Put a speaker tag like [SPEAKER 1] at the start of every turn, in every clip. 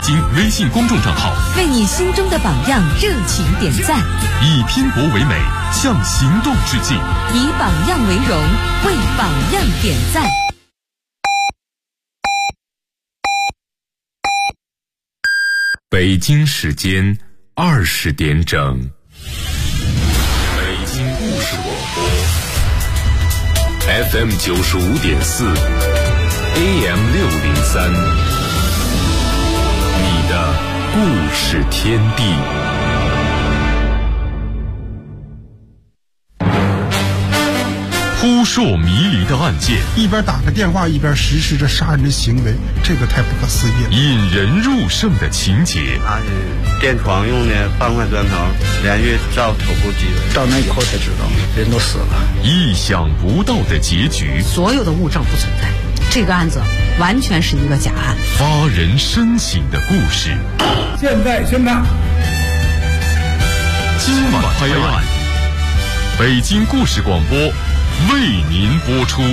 [SPEAKER 1] 京微信公众账号，
[SPEAKER 2] 为你心中的榜样热情点赞，
[SPEAKER 1] 以拼搏为美，向行动致敬，
[SPEAKER 2] 以榜样为荣，为榜样点赞。
[SPEAKER 1] 北京时间20点整，北京故事广播 FM 95.4 AM 603，你的故事天地。扑朔迷离的案件，
[SPEAKER 3] 一边打着电话一边实施着杀人的行为，这个太不可思议了。
[SPEAKER 1] 引人入胜的情节，
[SPEAKER 4] 他是电床用的半块砖头，连续照头部击人，
[SPEAKER 5] 到那以后才知道人都死了。
[SPEAKER 1] 意想不到的结局，
[SPEAKER 6] 所有的物证不存在，这个案子完全是一个假案，
[SPEAKER 1] 发人深省的故事。
[SPEAKER 5] 现在宣判，
[SPEAKER 1] 今晚拍案，北京故事广播为您播出。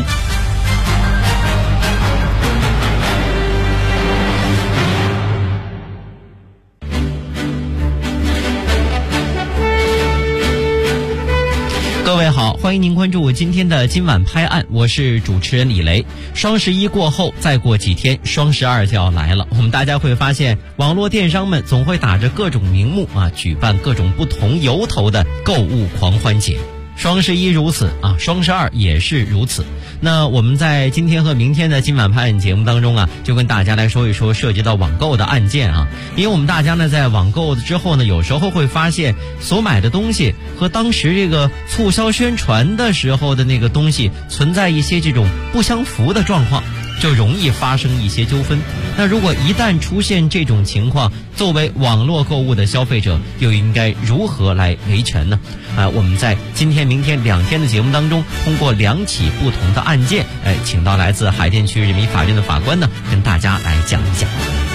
[SPEAKER 7] 各位好，欢迎您关注今天的今晚拍案，我是主持人李雷。双11过后，再过几天双12就要来了。我们大家会发现，网络电商们总会打着各种名目举办各种不同由头的购物狂欢节。双11如此双12也是如此。那我们在今天和明天的今晚拍案节目当中就跟大家来说一说涉及到网购的案件因为我们大家呢在网购之后呢，有时候会发现所买的东西和当时这个促销宣传的时候的那个东西存在一些这种不相符的状况，就容易发生一些纠纷。那如果一旦出现这种情况，作为网络购物的消费者又应该如何来维权呢？我们在今天明天2天的节目当中，通过2起不同的案件请到来自海淀区人民法院的法官呢，跟大家来讲一讲。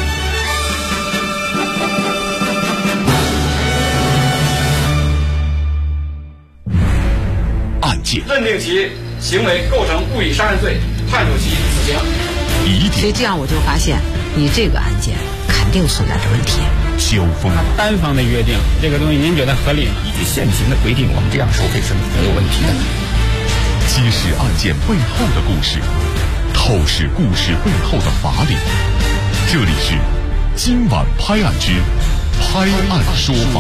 [SPEAKER 1] 案件
[SPEAKER 8] 认定其行为构成故意杀人罪，判处其死刑。
[SPEAKER 6] 所以这样我就发现你这个案件肯定存在着问题。
[SPEAKER 1] 交锋，
[SPEAKER 5] 单方的约定这个东西您觉得合理吗？
[SPEAKER 9] 依据现行的规定，我们这样收费是没有问题的。
[SPEAKER 1] 揭示案件背后的故事，透视故事背后的法理。这里是今晚拍案之拍案说法。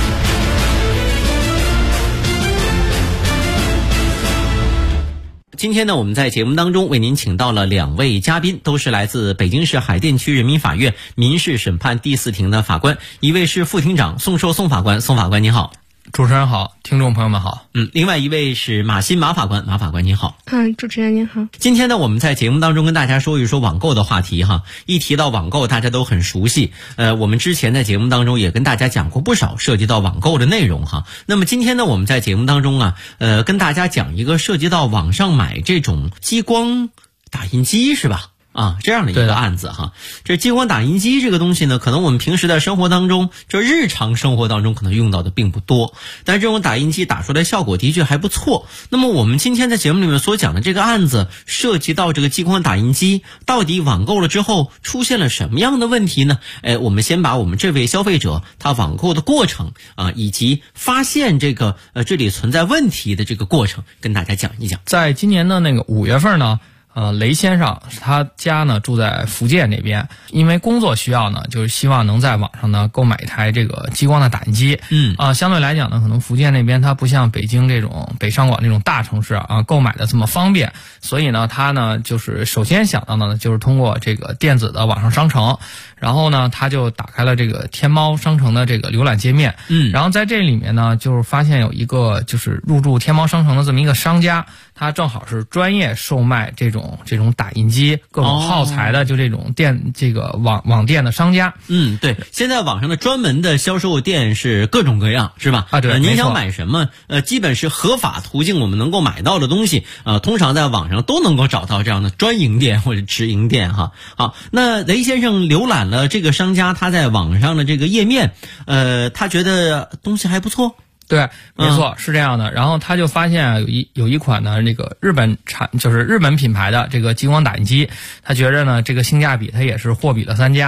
[SPEAKER 7] 今天呢，我们在节目当中为您请到了2位嘉宾，都是来自北京市海淀区人民法院民事审判第4庭的法官，一位是副庭长宋硕宋法官，宋法官您好。
[SPEAKER 10] 主持人好，听众朋友们好。
[SPEAKER 7] 另外一位是马新马法官，马法官您好。
[SPEAKER 11] 主持人您好。
[SPEAKER 7] 今天呢，我们在节目当中跟大家说一说网购的话题一提到网购，大家都很熟悉。我们之前在节目当中也跟大家讲过不少涉及到网购的内容那么今天呢，我们在节目当中跟大家讲一个涉及到网上买这种激光打印机是吧？这样的一个案子这激光打印机这个东西呢，可能我们平时在生活当中，就日常生活当中可能用到的并不多，但这种打印机打出来效果的确还不错。那么我们今天在节目里面所讲的这个案子，涉及到这个激光打印机到底网购了之后出现了什么样的问题呢？我们先把我们这位消费者他网购的过程以及发现这个这里存在问题的这个过程跟大家讲一讲。
[SPEAKER 10] 在今年的那个5月份呢，雷先生他家呢住在福建那边，因为工作需要呢，就是希望能在网上呢购买一台这个激光的打印机。相对来讲呢，可能福建那边它不像北京这种北上广这种大城市购买的这么方便，所以呢他呢就是首先想到的呢就是通过这个电子的网上商城，然后呢他就打开了这个天猫商城的这个浏览界面。然后在这里面呢就是发现有一个就是入驻天猫商城的这么一个商家，他正好是专业售卖这种打印机各种耗材的，就这种这个网店的商家。
[SPEAKER 7] 对，现在网上的专门的销售店是各种各样，是吧？
[SPEAKER 10] 对，
[SPEAKER 7] 您想买什么基本是合法途径我们能够买到的东西通常在网上都能够找到这样的专营店或者直营店好，那雷先生浏览了这个商家他在网上的这个页面，他觉得东西还不错。
[SPEAKER 10] 对，没错，是这样的。然后他就发现有一款呢，这个就是日本品牌的这个激光打印机，他觉着呢这个性价比他也是货比了3家，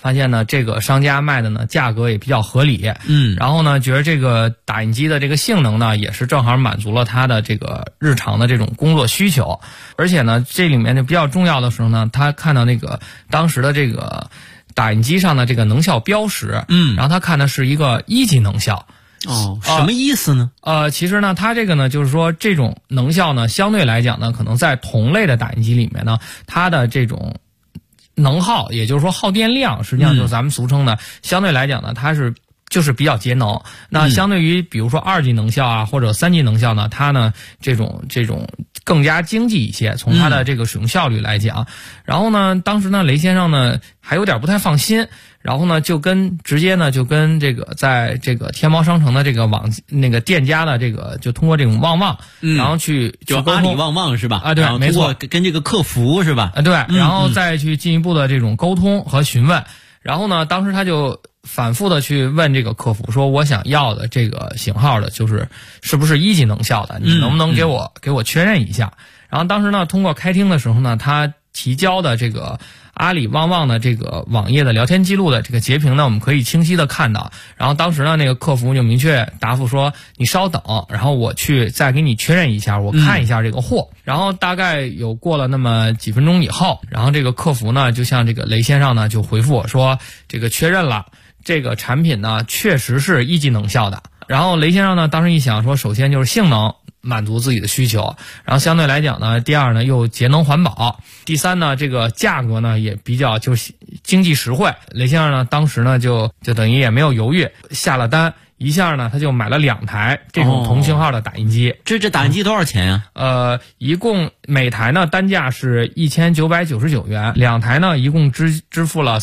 [SPEAKER 10] 发现呢这个商家卖的呢价格也比较合理，然后呢觉得这个打印机的这个性能呢也是正好满足了他的这个日常的这种工作需求，而且呢这里面就比较重要的时候呢，他看到那个当时的这个打印机上的这个能效标识，然后他看的是一个1级能效。
[SPEAKER 7] 什么意思呢？
[SPEAKER 10] 其实呢，它这个呢，就是说这种能效呢，相对来讲呢，可能在同类的打印机里面呢，它的这种能耗，也就是说耗电量，实际上就是咱们俗称的，相对来讲呢，它就是比较节能。那相对于比如说2级能效啊，或者3级能效呢，它呢这种更加经济一些，从它的这个使用效率来讲。然后呢，当时呢，雷先生呢还有点不太放心。然后呢，直接就跟这个在这个天猫商城的这个店家的这个就通过这种旺旺，然后去
[SPEAKER 7] 就阿里旺旺是吧？
[SPEAKER 10] 啊，对，没错，
[SPEAKER 7] 跟这个客服是吧？
[SPEAKER 10] 对，然后再去进一步的这种沟通和询问。然后呢，当时他就反复的去问这个客服说，我想要的这个型号的是不是1级能效的？你能不能给我确认一下？然后当时呢，通过开听的时候呢，他提交的这个阿里旺旺的这个网页的聊天记录的这个截屏呢，我们可以清晰的看到。然后当时呢，那个客服就明确答复说，你稍等，然后我去再给你确认一下，我看一下这个货。然后大概有过了那么几分钟以后，然后这个客服呢，就向这个雷先生呢就回复我说，这个确认了，这个产品呢确实是1级能效的。然后雷先生呢当时一想说，首先就是性能满足自己的需求，然后相对来讲呢，第二呢又节能环保，第三呢这个价格呢也比较就是经济实惠。雷先生呢当时呢就等于也没有犹豫，下了单，一下呢他就买了2台这种同型号的打印机。
[SPEAKER 7] 这打印机多少钱啊？
[SPEAKER 10] 一共每台呢单价是1999元，2台呢一共支付了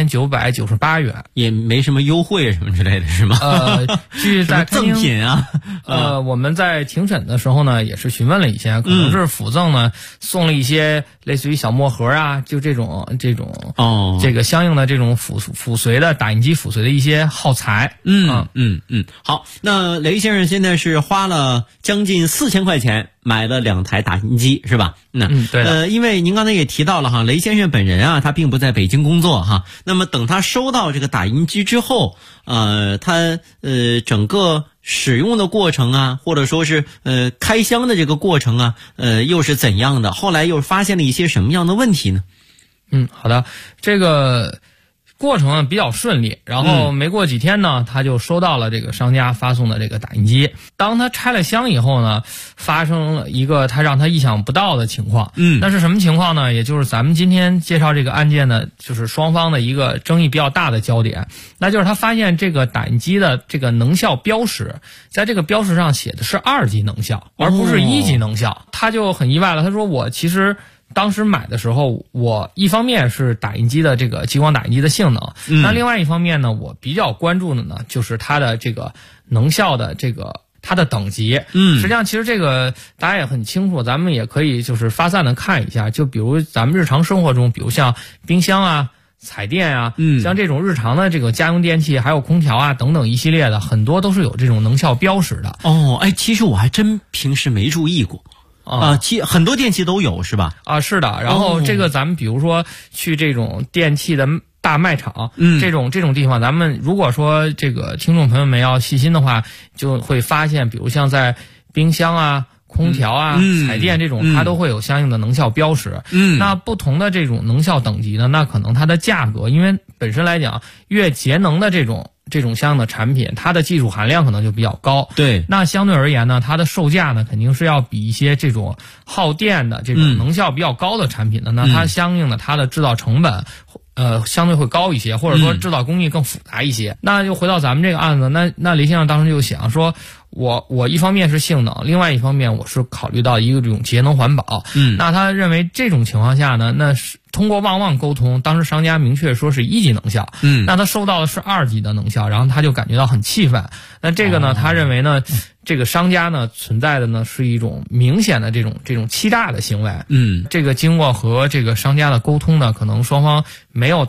[SPEAKER 10] 3998元，
[SPEAKER 7] 也没什么优惠什么之类的是吗？
[SPEAKER 10] 据在
[SPEAKER 7] 赠品啊。
[SPEAKER 10] 我们在庭审的时候呢也是询问了一些，可能是附赠呢送了一些类似于小墨盒啊，就这种这个相应的这种附随的打印机附随的一些耗材。
[SPEAKER 7] 好，那雷先生现在是花了将近4000块钱买了2台打印机是吧？
[SPEAKER 10] 对的。
[SPEAKER 7] 因为您刚才也提到了哈，雷先生本人啊，他并不在北京工作哈。那么等他收到这个打印机之后，他整个使用的过程啊，或者说是开箱的这个过程啊，又是怎样的？后来又发现了一些什么样的问题呢？
[SPEAKER 10] 好的，这个过程呢比较顺利，然后没过几天呢，他就收到了这个商家发送的这个打印机。当他拆了箱以后呢，发生了一个让他意想不到的情况。那是什么情况呢？也就是咱们今天介绍这个案件呢，就是双方的一个争议比较大的焦点，那就是他发现这个打印机的这个能效标识，在这个标识上写的是2级能效，而不是1级能效。他就很意外了，他说我其实当时买的时候，我一方面是打印机的这个激光打印机的性能，那另外一方面呢，我比较关注的呢，就是它的这个能效的这个它的等级。实际上其实这个大家也很清楚，咱们也可以就是发散的看一下，就比如咱们日常生活中，比如像冰箱啊、彩电啊，像这种日常的这个家用电器，还有空调啊等等一系列的，很多都是有这种能效标识的。
[SPEAKER 7] 其实我还真平时没注意过。很多电器都有是吧？
[SPEAKER 10] 是的。然后这个咱们比如说去这种电器的大卖场，这种地方，咱们如果说这个听众朋友们要细心的话，就会发现，比如像在冰箱啊、空调啊、彩电这种，它都会有相应的能效标识。那不同的这种能效等级呢，那可能它的价格，因为本身来讲，越节能的这种相应的产品，它的技术含量可能就比较高。
[SPEAKER 7] 对，
[SPEAKER 10] 那相对而言呢，它的售价呢肯定是要比一些这种耗电的这种能效比较高的产品的，那它相应的它的制造成本相对会高一些，或者说制造工艺更复杂一些。那就回到咱们这个案子，那雷先生当时就想说，我一方面是性能，另外一方面我是考虑到这种节能环保。那他认为这种情况下呢，那是通过旺旺沟通，当时商家明确说是1级能效，那他收到的是2级的能效，然后他就感觉到很气愤。那这个呢，他认为呢，这个商家呢存在的呢是一种明显的这种欺诈的行为。这个经过和这个商家的沟通呢，可能双方没有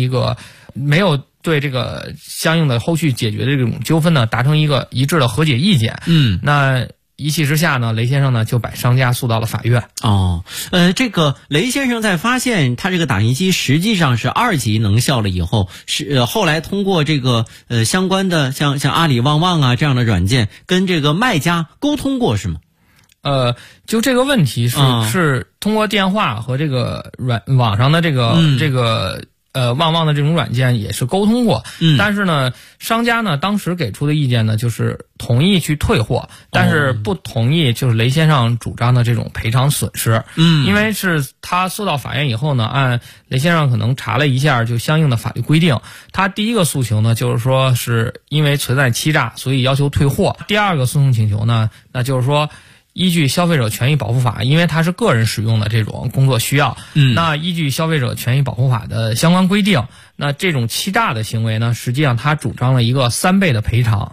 [SPEAKER 10] 对这个相应的后续解决的这种纠纷呢达成一个一致的和解意见。那一气之下呢，雷先生呢就把商家诉到了法院。
[SPEAKER 7] 这个雷先生在发现他这个打印机实际上是2级能效了以后，后来通过这个相关的像阿里旺旺啊这样的软件跟这个卖家沟通过是吗？
[SPEAKER 10] 就这个问题是通过电话和这个网上的这个旺旺的这种软件也是沟通过，但是呢，商家呢当时给出的意见呢就是同意去退货，但是不同意就是雷先生主张的这种赔偿损失。因为是他诉到法院以后呢，按雷先生可能查了一下就相应的法律规定，他第一个诉求呢就是说是因为存在欺诈，所以要求退货。第二个诉讼请求呢，那就是说依据消费者权益保护法，因为它是个人使用的这种工作需要，那依据消费者权益保护法的相关规定，那这种欺诈的行为呢，实际上他主张了一个3倍的赔偿。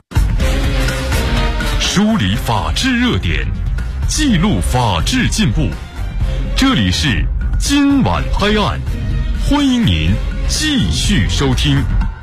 [SPEAKER 1] 梳理法治热点，记录法治进步，这里是今晚拍案，欢迎您继续收听。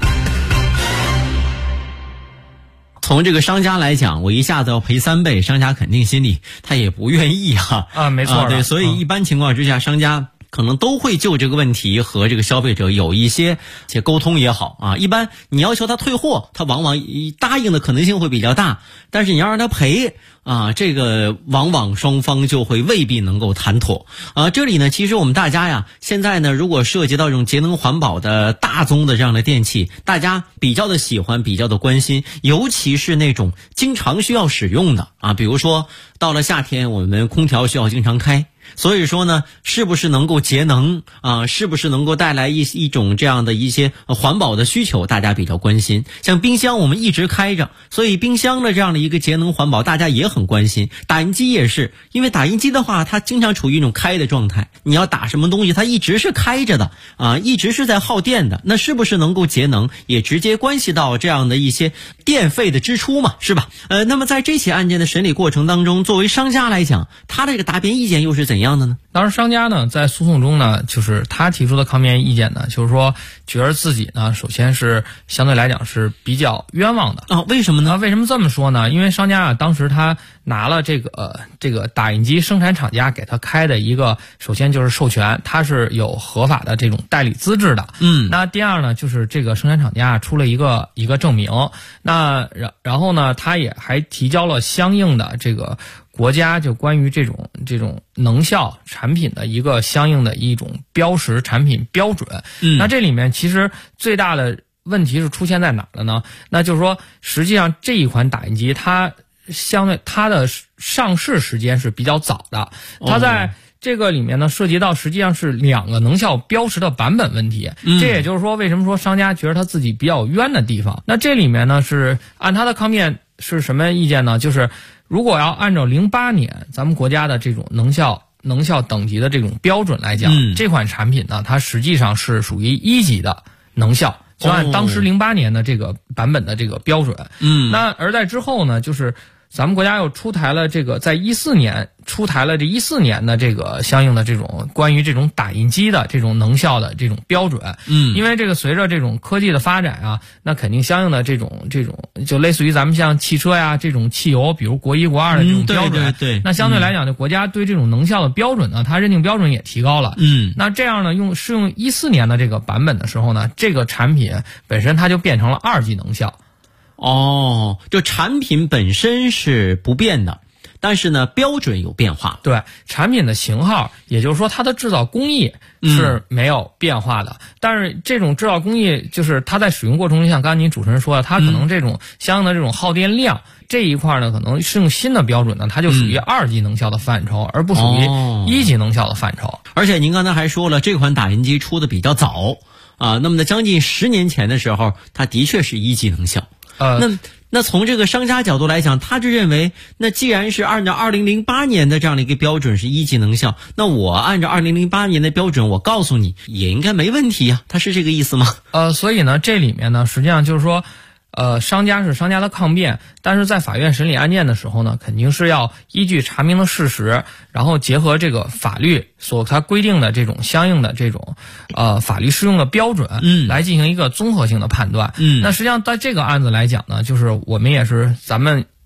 [SPEAKER 7] 从这个商家来讲，我一下子要赔3倍，商家肯定心里他也不愿意
[SPEAKER 10] 没错
[SPEAKER 7] 对，所以一般情况之下，商家可能都会就这个问题和这个消费者有一些沟通也好一般你要求他退货，他往往答应的可能性会比较大，但是你要让他赔这个往往双方就会未必能够谈妥这里呢，其实我们大家呀，现在呢，如果涉及到这种节能环保的大宗的这样的电器，大家比较的喜欢，比较的关心，尤其是那种经常需要使用的比如说到了夏天，我们空调需要经常开，所以说呢，是不是能够节能是不是能够带来一种这样的一些环保的需求，大家比较关心。像冰箱我们一直开着，所以冰箱的这样的一个节能环保大家也很关心。打印机也是，因为打印机的话它经常处于一种开的状态，你要打什么东西它一直是开着的一直是在耗电的，那是不是能够节能也直接关系到这样的一些电费的支出嘛，是吧？那么在这起案件的审理过程当中，作为商家来讲，他的这个答辩意见又是怎样的呢？
[SPEAKER 10] 当时商家呢在诉讼中呢，就是他提出的抗辩意见呢，就是说觉得自己呢首先是相对来讲是比较冤枉的
[SPEAKER 7] 为什么呢？
[SPEAKER 10] 为什么这么说呢？因为商家当时他拿了这个打印机生产厂家给他开的一个，首先就是授权，他是有合法的这种代理资质的。那第二呢，就是这个生产厂家出了一个证明，那然后呢，他也还提交了相应的这个国家就关于这种能效产品的一个相应的一种标识产品标准。那这里面其实最大的问题是出现在哪了呢？那就是说，实际上这一款打印机它相对它的上市时间是比较早的，它在这个里面呢涉及到实际上是2个能效标识的版本问题。这也就是说为什么说商家觉得他自己比较冤的地方。那这里面呢是按他的抗辩是什么意见呢？就是如果要按照08年咱们国家的这种能效等级的这种标准来讲，这款产品呢它实际上是属于1级的能效，就按当时08年的这个版本的这个标准。那而在之后呢，就是咱们国家又出台了这个，在14年出台了这14年的这个相应的这种关于这种打印机的这种能效的这种标准。因为这个随着这种科技的发展那肯定相应的这种就类似于咱们像汽车呀这种汽油，比如国1国2的这种标准。
[SPEAKER 7] 对。
[SPEAKER 10] 那相对来讲，就国家对这种能效的标准呢，它认定标准也提高了。那这样呢，适用14年的这个版本的时候呢，这个产品本身它就变成了2级能效。
[SPEAKER 7] 就产品本身是不变的，但是呢标准有变化。
[SPEAKER 10] 对，产品的型号，也就是说它的制造工艺是没有变化的，但是这种制造工艺就是它在使用过程中，像刚才您主持人说的，它可能这种相应的这种耗电量这一块呢，可能是用新的标准呢，它就属于2级能效的范畴，而不属于1级能效的范畴。
[SPEAKER 7] 而且您刚才还说了，这款打印机出的比较早那么在将近10年前的时候，它的确是1级能效。那从这个商家角度来讲，他就认为，那既然是按照2008年的这样的一个标准是1级能效，那我按照2008年的标准，我告诉你也应该没问题呀，他是这个意思吗？
[SPEAKER 10] 所以呢，这里面呢，实际上就是说，商家是商家的抗辩，但是在法院审理案件的时候呢，肯定是要依据查明的事实，然后结合这个法律它规定的这种相应的这种法律适用的标准，来进行一个综合性的判断。那实际上在这个案子来讲呢，就是我们也是咱们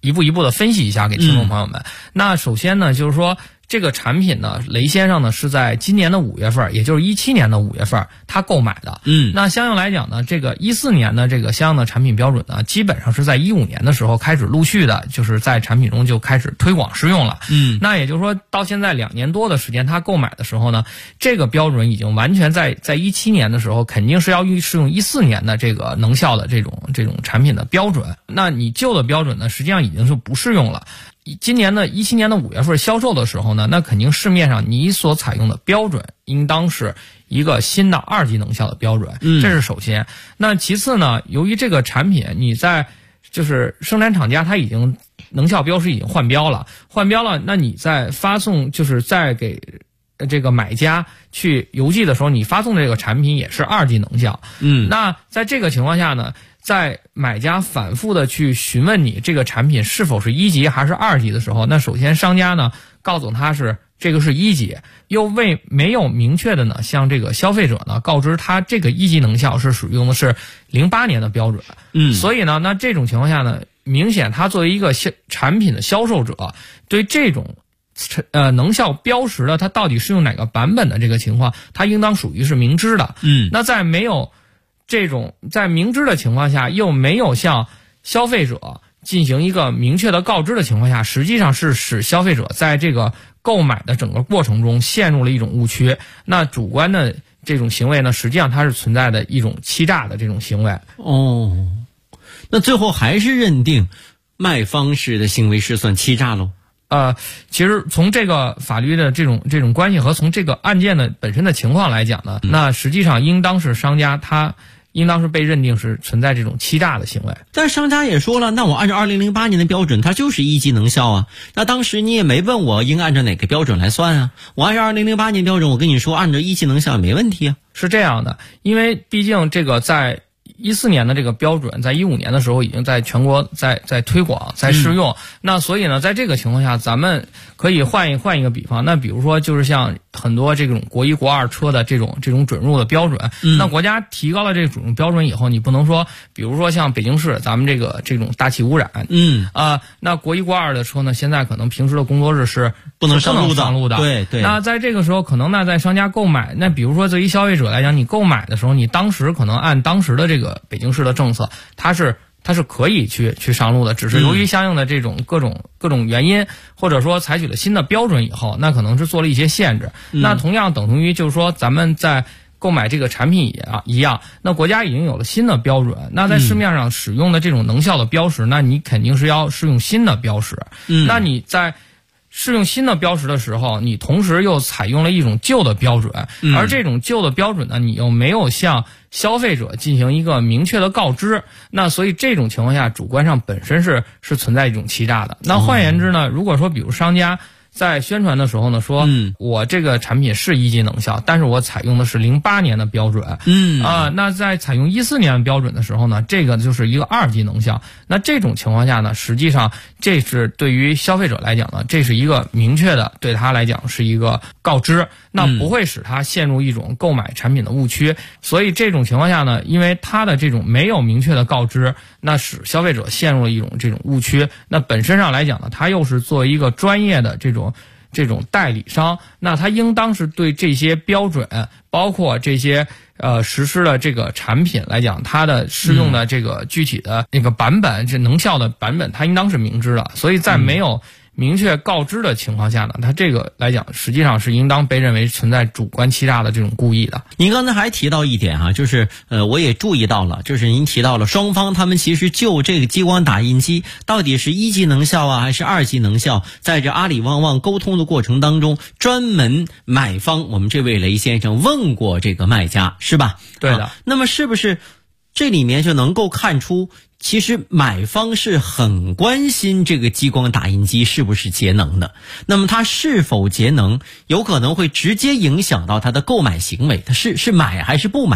[SPEAKER 10] 一步一步的分析一下给听众朋友们。那首先呢，就是说这个产品呢，雷先生呢是在今年的5月份，也就是17年的5月份他购买的。那相应来讲呢，这个14年的这个相应的产品标准呢，基本上是在15年的时候开始陆续的，就是在产品中就开始推广适用了。那也就是说到现在2年多的时间，他购买的时候呢，这个标准已经完全在17年的时候肯定是要适用14年的这个能效的这种产品的标准。那你旧的标准呢，实际上已经是不适用了。今年的17年的5月份销售的时候呢，那肯定市面上你所采用的标准应当是一个新的2级能效的标准，这是首先。那其次呢，由于这个产品你在就是生产厂家他已经能效标识已经换标了，那你在发送就是在给这个买家去邮寄的时候，你发送的这个产品也是2级能效。那在这个情况下呢，在买家反复的去询问你这个产品是否是1级还是2级的时候，那首先商家呢告诉他是这个是1级，又没有明确的呢向这个消费者呢告知他这个1级能效是使用的是08年的标准。所以呢，那这种情况下呢，明显他作为一个产品的销售者，对这种能效标识的它到底是用哪个版本的这个情况，它应当属于是明知的。那在没有这种在明知的情况下，又没有向消费者进行一个明确的告知的情况下，实际上是使消费者在这个购买的整个过程中陷入了一种误区。那主观的这种行为呢，实际上它是存在的一种欺诈的这种行为。
[SPEAKER 7] 那最后还是认定卖方式的行为是算欺诈喽？
[SPEAKER 10] 其实从这个法律的这种关系和从这个案件的本身的情况来讲呢，那实际上应当是商家他应当是被认定是存在这种欺诈的行为。
[SPEAKER 7] 但商家也说了，那我按照2008年的标准，它就是1级能效啊。那当时你也没问我应按照哪个标准来算啊？我按照2008年标准，我跟你说按照1级能效也没问题啊。
[SPEAKER 10] 是这样的，因为毕竟这个在14年的这个标准在15年的时候已经在全国在推广在适用。那所以呢，在这个情况下，咱们可以换一个比方，那比如说就是像很多这种国1国2车的这种准入的标准，那国家提高了这种标准以后，你不能说比如说像北京市咱们这种大气污染，那国1国2的车呢，现在可能平时的工作日是
[SPEAKER 7] 不能上
[SPEAKER 10] 路的。
[SPEAKER 7] 对。
[SPEAKER 10] 那在这个时候，可能在商家购买，那比如说对于消费者来讲，你购买的时候，你当时可能按当时的这个北京市的政策，它是可以去上路的，只是由于相应的这种各种原因，或者说采取了新的标准以后，那可能是做了一些限制。那同样等同于就是说咱们在购买这个产品一样，那国家已经有了新的标准，那在市面上使用的这种能效的标识，那你肯定是要适用新的标识。那你在适用新的标识的时候，你同时又采用了一种旧的标准，而这种旧的标准呢，你又没有向消费者进行一个明确的告知，那所以这种情况下，主观上本身是存在一种欺诈的。那换言之呢，如果说比如商家在宣传的时候呢，说我这个产品是1级能效，但是我采用的是08年的标准，那在采用14年的标准的时候呢，这个就是一个2级能效。那这种情况下呢，实际上这是对于消费者来讲呢，这是一个明确的，对他来讲是一个告知，那不会使他陷入一种购买产品的误区。所以这种情况下呢，因为他的这种没有明确的告知，那使消费者陷入了一种这种误区。那本身上来讲呢，他又是作为一个专业的这种代理商，那他应当是对这些标准，包括这些实施的这个产品来讲，它的适用的这个具体的那个版本，这能效的版本，它应当是明知的。所以在没有明确告知的情况下呢，它这个来讲实际上是应当被认为存在主观欺诈的这种故意的。
[SPEAKER 7] 您刚才还提到一点就是我也注意到了，就是您提到了双方他们其实就这个激光打印机到底是1级能效还是2级能效，在这阿里旺旺沟通的过程当中，专门买方我们这位雷先生问过这个卖家，是吧？
[SPEAKER 10] 对的。
[SPEAKER 7] 那么是不是这里面就能够看出，其实买方是很关心这个激光打印机是不是节能的，那么它是否节能，有可能会直接影响到他的购买行为，他是买还是不买。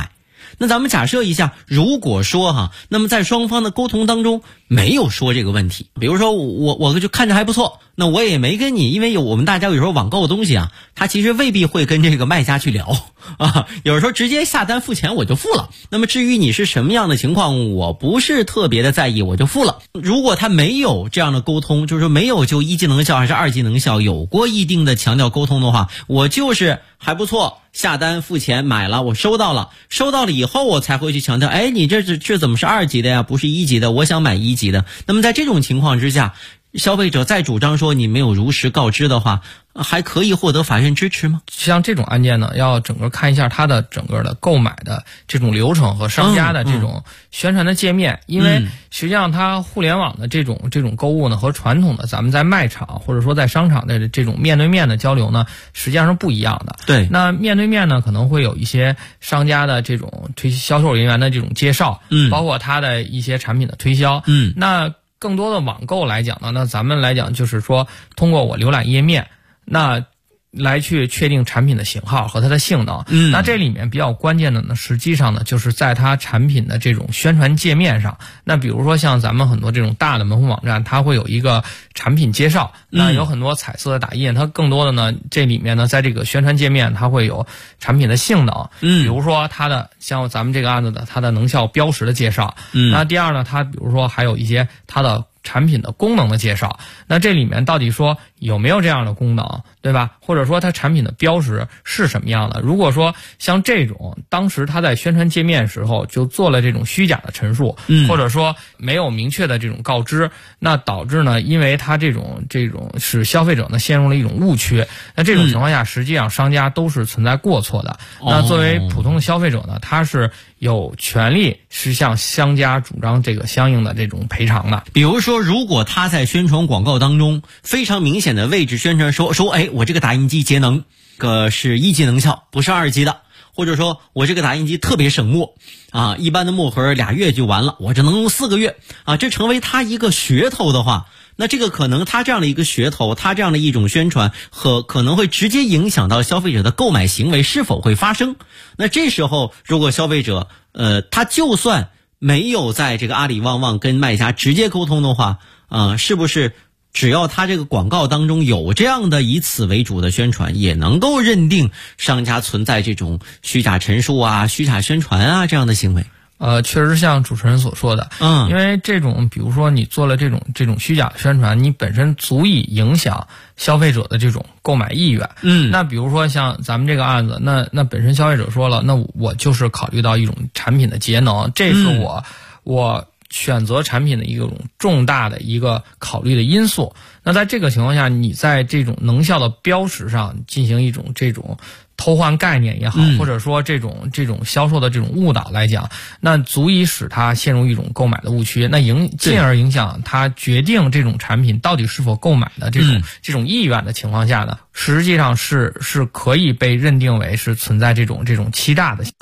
[SPEAKER 7] 那咱们假设一下，如果说那么在双方的沟通当中没有说这个问题，比如说我就看着还不错，那我也没跟你，因为我们大家有时候网购的东西他其实未必会跟这个卖家去聊有时候直接下单付钱我就付了。那么至于你是什么样的情况，我不是特别的在意，我就付了。如果他没有这样的沟通，就是说没有就一级能效还是二级能效有过一定的强调沟通的话，我就是还不错，下单付钱买了，我收到了以后我才会去强调，你这怎么是2级的呀，不是1级的，我想买1级的。那么在这种情况之下，消费者再主张说你没有如实告知的话，还可以获得法院支持吗？
[SPEAKER 10] 像这种案件呢，要整个看一下它的整个的购买的这种流程和商家的这种宣传的界面，因为实际上它互联网的这种购物呢，和传统的咱们在卖场或者说在商场的这种面对面的交流呢，实际上是不一样的。
[SPEAKER 7] 对，
[SPEAKER 10] 那面对面呢，可能会有一些商家的这种销售人员的这种介绍，包括他的一些产品的推销，那更多的网购来讲呢，那咱们来讲就是说，通过我浏览页面，那来去确定产品的型号和它的性能。那这里面比较关键的呢，实际上呢，就是在它产品的这种宣传界面上。那比如说像咱们很多这种大的门户网站，它会有一个产品介绍，那有很多彩色的打印，它更多的呢，这里面呢，在这个宣传界面，它会有产品的性能，比如说它的像咱们这个案子的它的能效标识的介绍。那第二呢，它比如说还有一些它的产品的功能的介绍，那这里面到底说有没有这样的功能，对吧？或者说它产品的标识是什么样的？如果说像这种当时它在宣传界面时候就做了这种虚假的陈述，或者说没有明确的这种告知，那导致呢，因为它这种使消费者呢陷入了一种误区，那这种情况下实际上商家都是存在过错的。那作为普通的消费者呢，他是有权利是向商家主张这个相应的这种赔偿的。
[SPEAKER 7] 比如说如果他在宣传广告当中非常明显的位置宣传说我这个打印机节能是1级能效，不是2级的，或者说我这个打印机特别省墨一般的墨盒2月就完了，我只能用4个月这成为他一个噱头的话，那这个可能他这样的一个噱头，他这样的一种宣传可能会直接影响到消费者的购买行为是否会发生。那这时候如果消费者他就算没有在这个阿里旺旺跟卖家直接沟通的话，是不是只要他这个广告当中有这样的以此为主的宣传，也能够认定商家存在这种虚假陈述虚假宣传这样的行为？
[SPEAKER 10] 确实像主持人所说的，因为这种比如说你做了这种虚假的宣传，你本身足以影响消费者的这种购买意愿。那比如说像咱们这个案子，那本身消费者说了，那我就是考虑到一种产品的节能，这是我选择产品的一种重大的一个考虑的因素。那在这个情况下，你在这种能效的标识上进行一种这种偷换概念也好，或者说这种销售的这种误导来讲，那足以使他陷入一种购买的误区，那进而影响他决定这种产品到底是否购买的这种意愿的情况下呢，实际上是可以被认定为是存在这种欺诈的。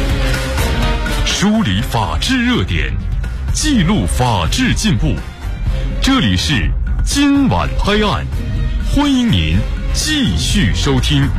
[SPEAKER 1] 梳理法治热点，记录法治进步，这里是今晚拍案，欢迎您继续收听。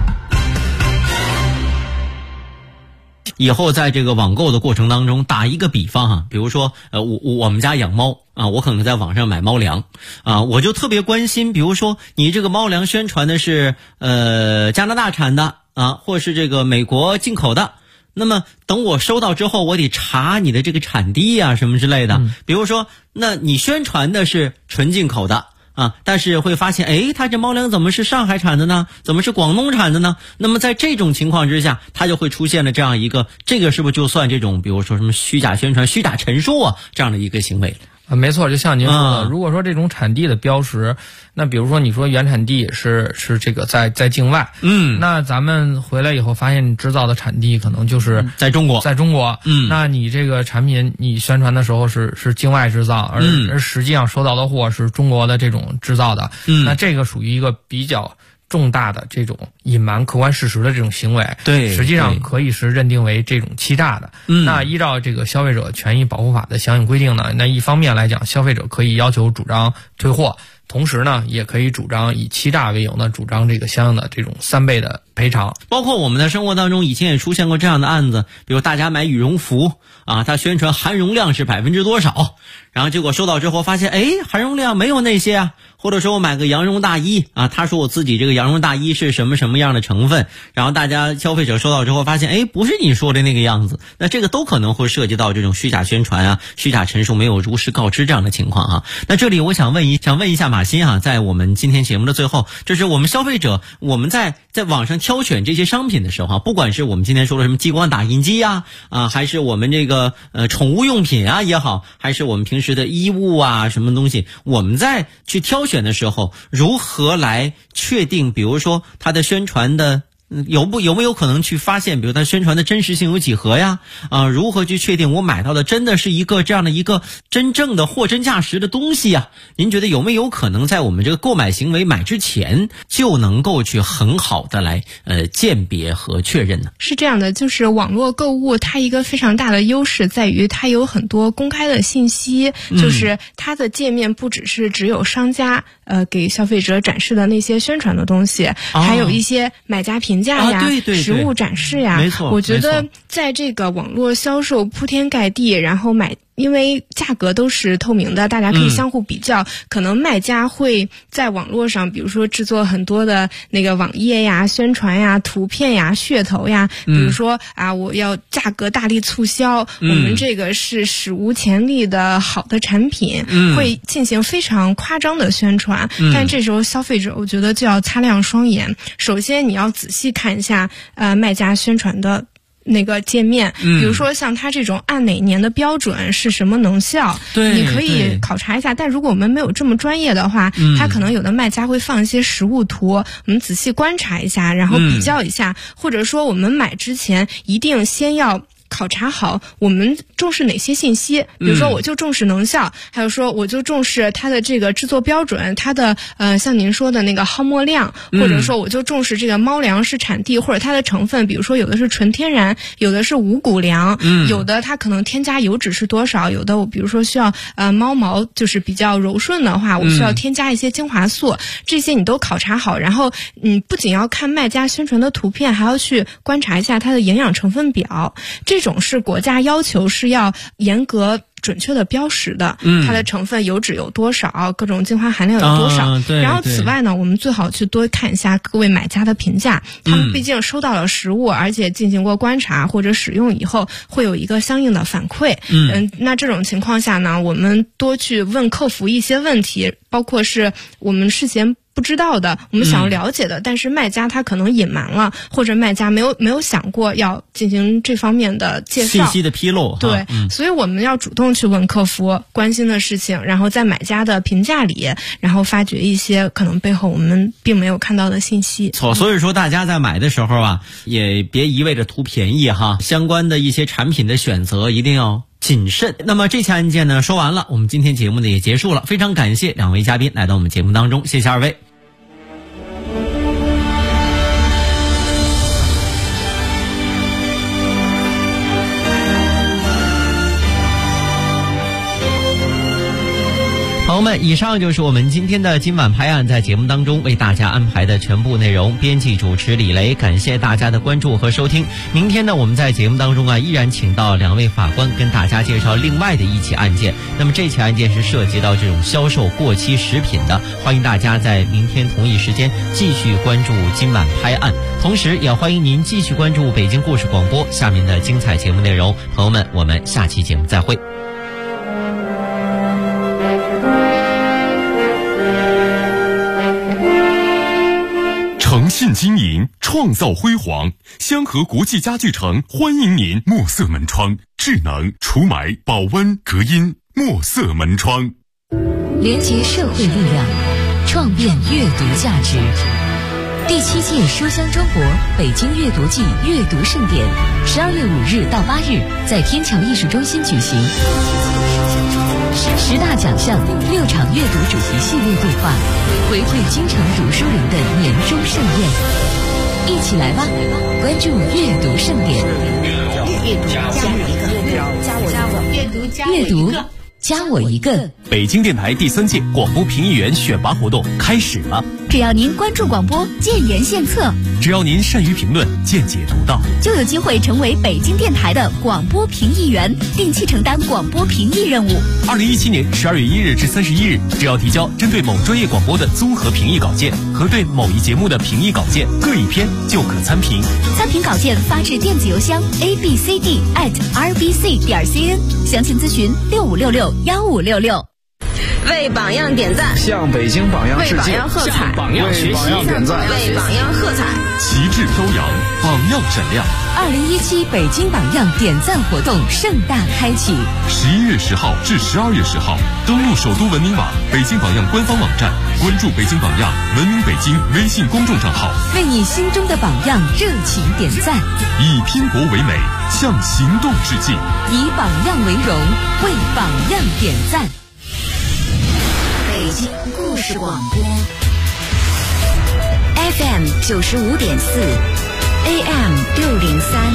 [SPEAKER 7] 以后在这个网购的过程当中，打一个比方比如说我们家养猫我可能在网上买猫粮我就特别关心，比如说你这个猫粮宣传的是加拿大产的或是这个美国进口的，那么等我收到之后，我得查你的这个产地什么之类的。比如说那你宣传的是纯进口的但是会发现它这猫粮怎么是上海产的呢？怎么是广东产的呢？那么在这种情况之下，它就会出现了这样一个，这个是不是就算这种比如说什么虚假宣传、虚假陈述这样的一个行为？
[SPEAKER 10] 没错，就像您说的，如果说这种产地的标识，那比如说你说原产地是这个在境外，那咱们回来以后发现你制造的产地可能就是
[SPEAKER 7] 在中国，
[SPEAKER 10] 那你这个产品你宣传的时候是境外制造，而实际上收到的货是中国的这种制造的，那这个属于一个比较重大的这种隐瞒客观事实的这种行为，
[SPEAKER 7] 对，
[SPEAKER 10] 实际上可以是认定为这种欺诈的。那依照这个消费者权益保护法的相应规定呢，那一方面来讲，消费者可以要求主张退货， 同时呢，也可以主张以欺诈为由呢，主张这个相应的这种3倍的赔偿。
[SPEAKER 7] 包括我们的生活当中以前也出现过这样的案子，比如大家买羽绒服啊，它宣传含绒量是多少，然后结果收到之后发现，含绒量没有那些啊。或者说我买个羊绒大衣啊，他说我自己这个羊绒大衣是什么样的成分，然后大家消费者收到之后发现，不是你说的那个样子，那这个都可能会涉及到这种虚假宣传啊、虚假陈述没有如实告知这样的情况啊。那这里我想问一下马鑫啊，在我们今天节目的最后，就是我们消费者我们在网上挑选这些商品的时候啊，不管是我们今天说的什么激光打印机啊，还是我们这个宠物用品啊也好，还是我们平时的衣物啊什么东西，我们在去挑选的时候如何来确定，比如说它的宣传的有没有可能去发现，比如它宣传的真实性有几何呀？如何去确定我买到的真的是一个这样的一个真正的货真价实的东西呀？您觉得有没有可能在我们这个购买行为买之前就能够去很好的来鉴别和确认呢？
[SPEAKER 11] 是这样的，就是网络购物它一个非常大的优势在于它有很多公开的信息，就是它的界面不只有商家给消费者展示的那些宣传的东西，还有一些买家评价呀、实物展示呀。
[SPEAKER 7] 没错，
[SPEAKER 11] 我觉得在这个网络销售铺天盖地，然后因为价格都是透明的，大家可以相互比较，可能卖家会在网络上比如说制作很多的那个网页呀、宣传呀、图片呀、噱头呀，比如说我要价格大力促销，我们这个是史无前例的好的产品，会进行非常夸张的宣传，但这时候消费者我觉得就要擦亮双眼，首先你要仔细看一下卖家宣传的那个界面，比如说像它这种按哪年的标准是什么能效，你可以考察一下。但如果我们没有这么专业的话，它可能有的卖家会放一些实物图，我们仔细观察一下，然后比较一下，或者说我们买之前一定先要考察好我们重视哪些信息，比如说我就重视能效，还有说我就重视它的这个制作标准，它的像您说的那个耗墨量，或者说我就重视这个猫粮是产地或者它的成分，比如说有的是纯天然，有的是五谷粮，有的它可能添加油脂是多少，有的我比如说需要猫毛就是比较柔顺的话，我需要添加一些精华素，这些你都考察好，然后不仅要看卖家宣传的图片，还要去观察一下它的营养成分表，这种是国家要求是要严格准确的标识的，它的成分油脂有多少，各种精华含量有多少，然后此外呢，我们最好去多看一下各位买家的评价，他们毕竟收到了实物，而且进行过观察或者使用以后会有一个相应的反馈，那这种情况下呢，我们多去问客服一些问题，包括是我们事先不知道的，我们想要了解的，但是卖家他可能隐瞒了，或者卖家没有想过要进行这方面的介绍，
[SPEAKER 7] 信息的披露。
[SPEAKER 11] 对，所以我们要主动去问客服关心的事情，然后在买家的评价里，然后发掘一些可能背后我们并没有看到的信息。
[SPEAKER 7] 所以说大家在买的时候啊，也别一味的图便宜哈，相关的一些产品的选择一定要谨慎。那么这起案件呢说完了，我们今天节目呢也结束了，非常感谢两位嘉宾来到我们节目当中，谢谢二位。朋友们，以上就是我们今天的今晚拍案在节目当中为大家安排的全部内容。编辑主持李雷，感谢大家的关注和收听。明天呢，我们在节目当中啊，依然请到两位法官跟大家介绍另外的一起案件。那么这起案件是涉及到这种销售过期食品的，欢迎大家在明天同一时间继续关注今晚拍案，同时也欢迎您继续关注北京故事广播下面的精彩节目内容。朋友们，我们下期节目再会。
[SPEAKER 1] 诚信经营，创造辉煌。香河国际家具城欢迎您。墨色门窗，智能除霾、保温、隔音。墨色门窗，
[SPEAKER 2] 连结社会力量，创变阅读价值。第7届书香中国北京阅读季阅读盛典，12月5日到8日在天桥艺术中心举行。10大奖项，6场阅读主题系列对话，回馈京城读书人的年终盛宴。一起来吧，关注阅读盛典。阅读加我一个，阅读加我一个。
[SPEAKER 12] 北京电台第3届广播评议员选拔活动开始了。
[SPEAKER 13] 只要您关注广播，建言献策；
[SPEAKER 12] 只要您善于评论，见解独到，
[SPEAKER 13] 就有机会成为北京电台的广播评议员，定期承担广播评议任务。
[SPEAKER 12] 2017年12月1日至31日，只要提交针对某专业广播的综合评议稿件和对某一节目的评议稿件各1篇，就可参评。
[SPEAKER 13] 参评稿件发至电子邮箱 abcd@rbc.cn， 详情咨询65661566。
[SPEAKER 6] 为榜样点赞，
[SPEAKER 9] 向北京榜样致敬，
[SPEAKER 6] 为榜样喝彩，
[SPEAKER 9] 向榜样学习，
[SPEAKER 3] 点赞，
[SPEAKER 6] 为榜样喝彩，
[SPEAKER 1] 旗帜飘扬，榜样闪亮。
[SPEAKER 2] 2017北京榜样点赞活动盛大开启
[SPEAKER 1] ，11月10号至12月10号，登录首都文明网、北京榜样官方网站，关注北京榜样、文明北京微信公众账号，
[SPEAKER 2] 为你心中的榜样热情点赞，
[SPEAKER 1] 以拼搏为美，向行动致敬，
[SPEAKER 2] 以榜样为荣，为榜样点赞。
[SPEAKER 13] 北京故事广播 FM 95.4 AM 603，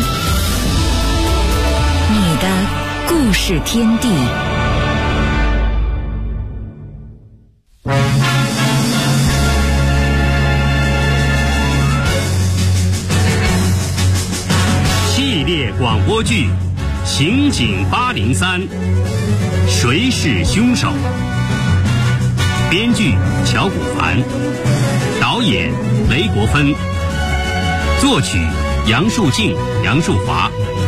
[SPEAKER 13] 你的故事天地。
[SPEAKER 14] 系列广播剧《刑警803》，谁是凶手？编剧乔古凡，导演雷国芬，作曲杨树静、杨树华。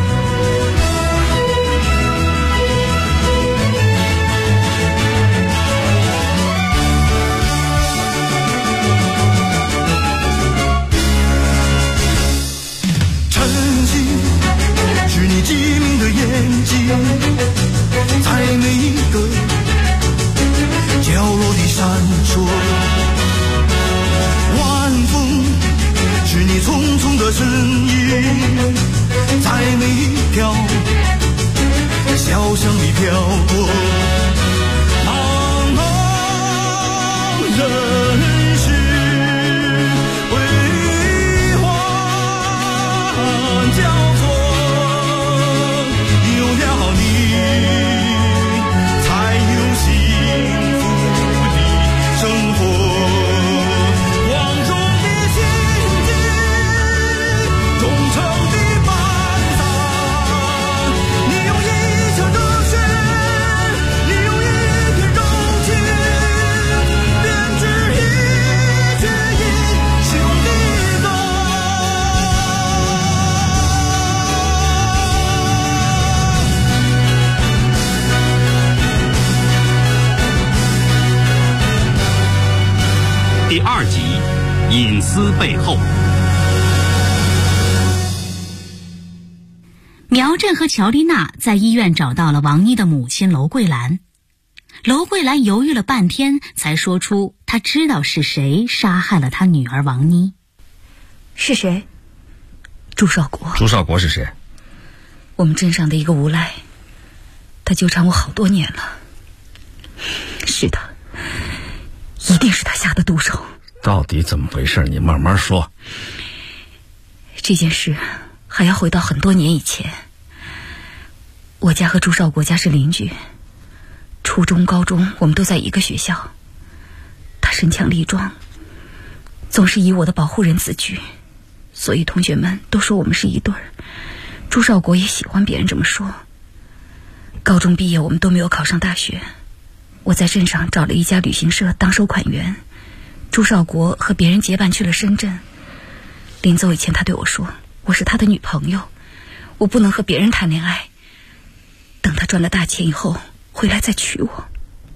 [SPEAKER 15] 晨曦是你机敏的眼睛，在每一个角落里闪烁，晚风是你匆匆的身影，在每一条小巷里飘过，茫茫人世辉煌交错，有了你才有幸福的生活，广州的心境，忠诚的班长，你用一腔热血，你用一片柔情，编织一曲英雄的歌。
[SPEAKER 14] 第2集，隐私背后。
[SPEAKER 16] 苗振和乔丽娜在医院找到了王妮的母亲娄桂兰。娄桂兰犹豫了半天，才说出她知道是谁杀害了她女儿王妮。
[SPEAKER 13] 是谁？朱少国。
[SPEAKER 9] 朱少国是谁？
[SPEAKER 13] 我们镇上的一个无赖，他纠缠我好多年了。是的，一定是他下的毒手。
[SPEAKER 9] 到底怎么回事？你慢慢说。
[SPEAKER 13] 这件事还要回到很多年以前。我家和朱少国家是邻居，初中、高中我们都在一个学校。他身强力壮，总是以我的保护人自居，所以同学们都说我们是一对儿。朱少国也喜欢别人这么说。高中毕业我们都没有考上大学，我在镇上找了一家旅行社当收款员，朱少国和别人结伴去了深圳。临走以前他对我说，我是他的女朋友，我不能和别人谈恋爱，等他赚了大钱以后回来再娶我。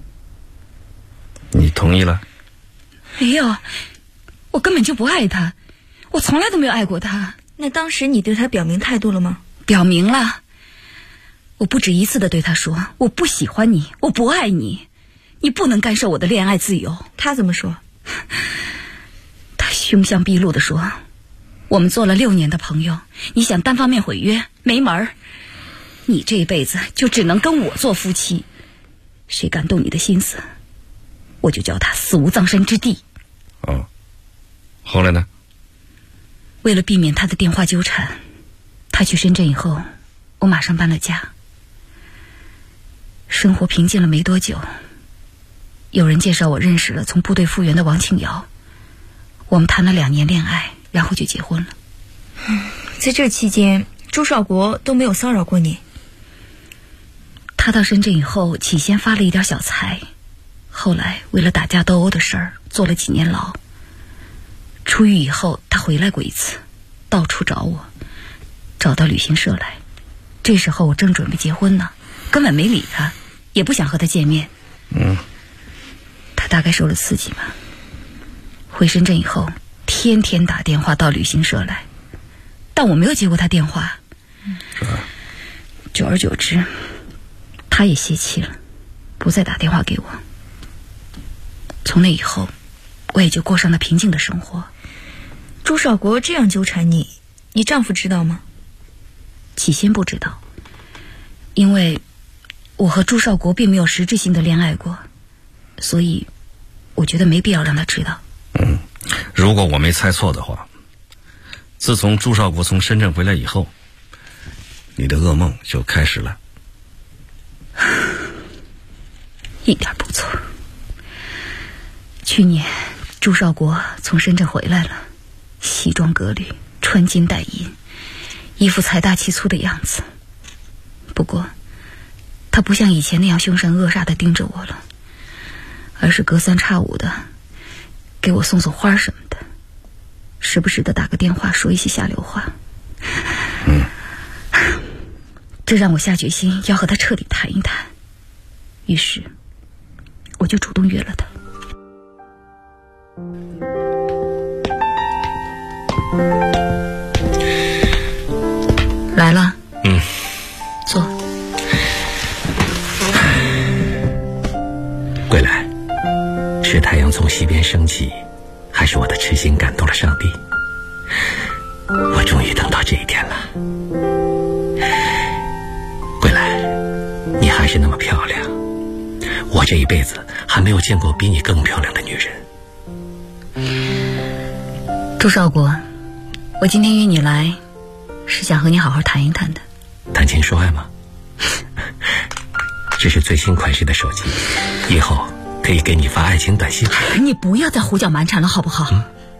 [SPEAKER 9] 你同意了？
[SPEAKER 13] 没有，我根本就不爱他，我从来都没有爱过他。
[SPEAKER 17] 那当时你对他表明态度了吗？
[SPEAKER 13] 表明了，我不止一次的对他说，我不喜欢你，我不爱你，你不能干涉我的恋爱自由。
[SPEAKER 17] 他怎么说？
[SPEAKER 13] 他凶相毕露的说，我们做了6年的朋友，你想单方面毁约，没门儿。你这辈子就只能跟我做夫妻，谁敢动你的心思，我就叫他死无葬身之地。
[SPEAKER 9] 哦，后来呢？
[SPEAKER 13] 为了避免他的电话纠缠，他去深圳以后，我马上搬了家。 生活平静了没多久，有人介绍我认识了从部队复员的王庆瑶，我们谈了2年恋爱，然后就结婚了。
[SPEAKER 17] 在这期间，朱少国都没有骚扰过你？
[SPEAKER 13] 他到深圳以后，起先发了一点小财，后来为了打架斗殴的事儿坐了几年牢。出狱以后，他回来过一次，到处找我，找到旅行社来。这时候我正准备结婚呢，根本没理他，也不想和他见面。他大概受了刺激吧。回深圳以后，天天打电话到旅行社来，但我没有接过他电话。久而久之，他也泄气了，不再打电话给我。从那以后，我也就过上了平静的生活。
[SPEAKER 17] 朱少国这样纠缠你，你丈夫知道吗？
[SPEAKER 13] 起先不知道，因为我和朱少国并没有实质性的恋爱过，所以我觉得没必要让他知道。
[SPEAKER 9] 如果我没猜错的话，自从朱少国从深圳回来以后，你的噩梦就开始了。
[SPEAKER 13] 一点不错。去年朱少国从深圳回来了，西装革履，穿金戴银，一副财大气粗的样子。不过他不像以前那样凶神恶煞地盯着我了，而是隔三差五的给我送送花什么的，时不时的打个电话说一些下流话。这让我下决心要和他彻底谈一谈，于是我就主动约了他。来了。坐。
[SPEAKER 18] 归来，是太阳从西边升起，还是我的痴心感动了上帝？我终于等到这一天了。归来，你还是那么漂亮，我这一辈子还没有见过比你更漂亮的女人。
[SPEAKER 13] 朱少国，我今天约你来，是想和你好好谈一谈的。
[SPEAKER 18] 谈情说爱吗？这是最新款式的手机，以后可以给你发爱情短信。
[SPEAKER 13] 你不要再胡搅蛮缠了好不好？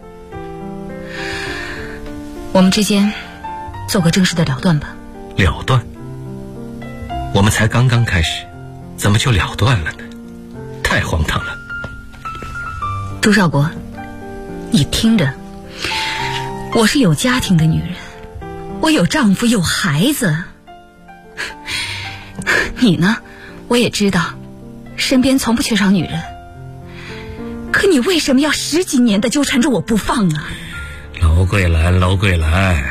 [SPEAKER 13] 我们之间做个正式的了断吧。
[SPEAKER 18] 了断？我们才刚刚开始，怎么就了断了呢？太荒唐了。
[SPEAKER 13] 朱少国，你听着，我是有家庭的女人，我有丈夫有孩子。你呢，我也知道身边从不缺少女人，可你为什么要10几年的纠缠着我不放啊？
[SPEAKER 18] 楼桂兰，楼桂兰，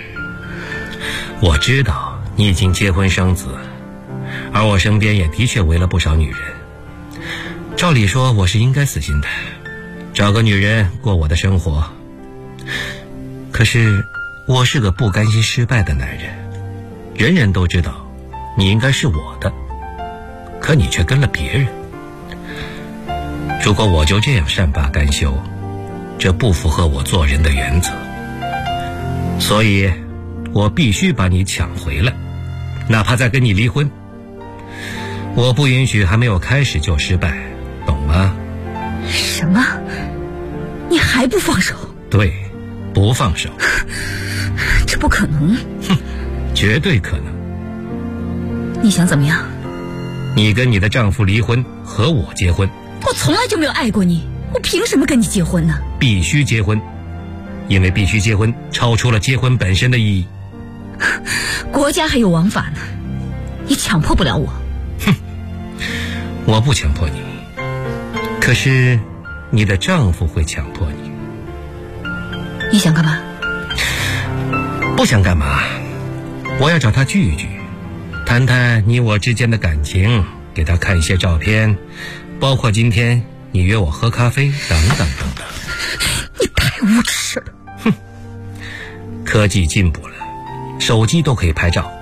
[SPEAKER 18] 我知道你已经结婚生子，而我身边也的确围了不少女人。照理说我是应该死心的，找个女人过我的生活。可是我是个不甘心失败的男人，人人都知道你应该是我的，可你却跟了别人。如果我就这样善罢甘休，这不符合我做人的原则，所以我必须把你抢回来，哪怕再跟你离婚。我不允许还没有开始就失败，懂吗？
[SPEAKER 13] 什么？你还不放手？
[SPEAKER 18] 对，不放手。
[SPEAKER 13] 这不可能。
[SPEAKER 18] 绝对可能。
[SPEAKER 13] 你想怎么样？
[SPEAKER 18] 你跟你的丈夫离婚，和我结婚。
[SPEAKER 13] 我从来就没有爱过你，我凭什么跟你结婚呢？
[SPEAKER 18] 必须结婚，因为必须结婚超出了结婚本身的意义。
[SPEAKER 13] 国家还有王法呢，你强迫不了我。
[SPEAKER 18] 我不强迫你，可是你的丈夫会强迫你。
[SPEAKER 13] 你想干嘛？
[SPEAKER 18] 不想干嘛，我要找他聚一聚，谈谈你我之间的感情，给他看一些照片，包括今天你约我喝咖啡等等等等。
[SPEAKER 13] 你太无耻了。
[SPEAKER 18] 科技进步了，手机都可以拍照。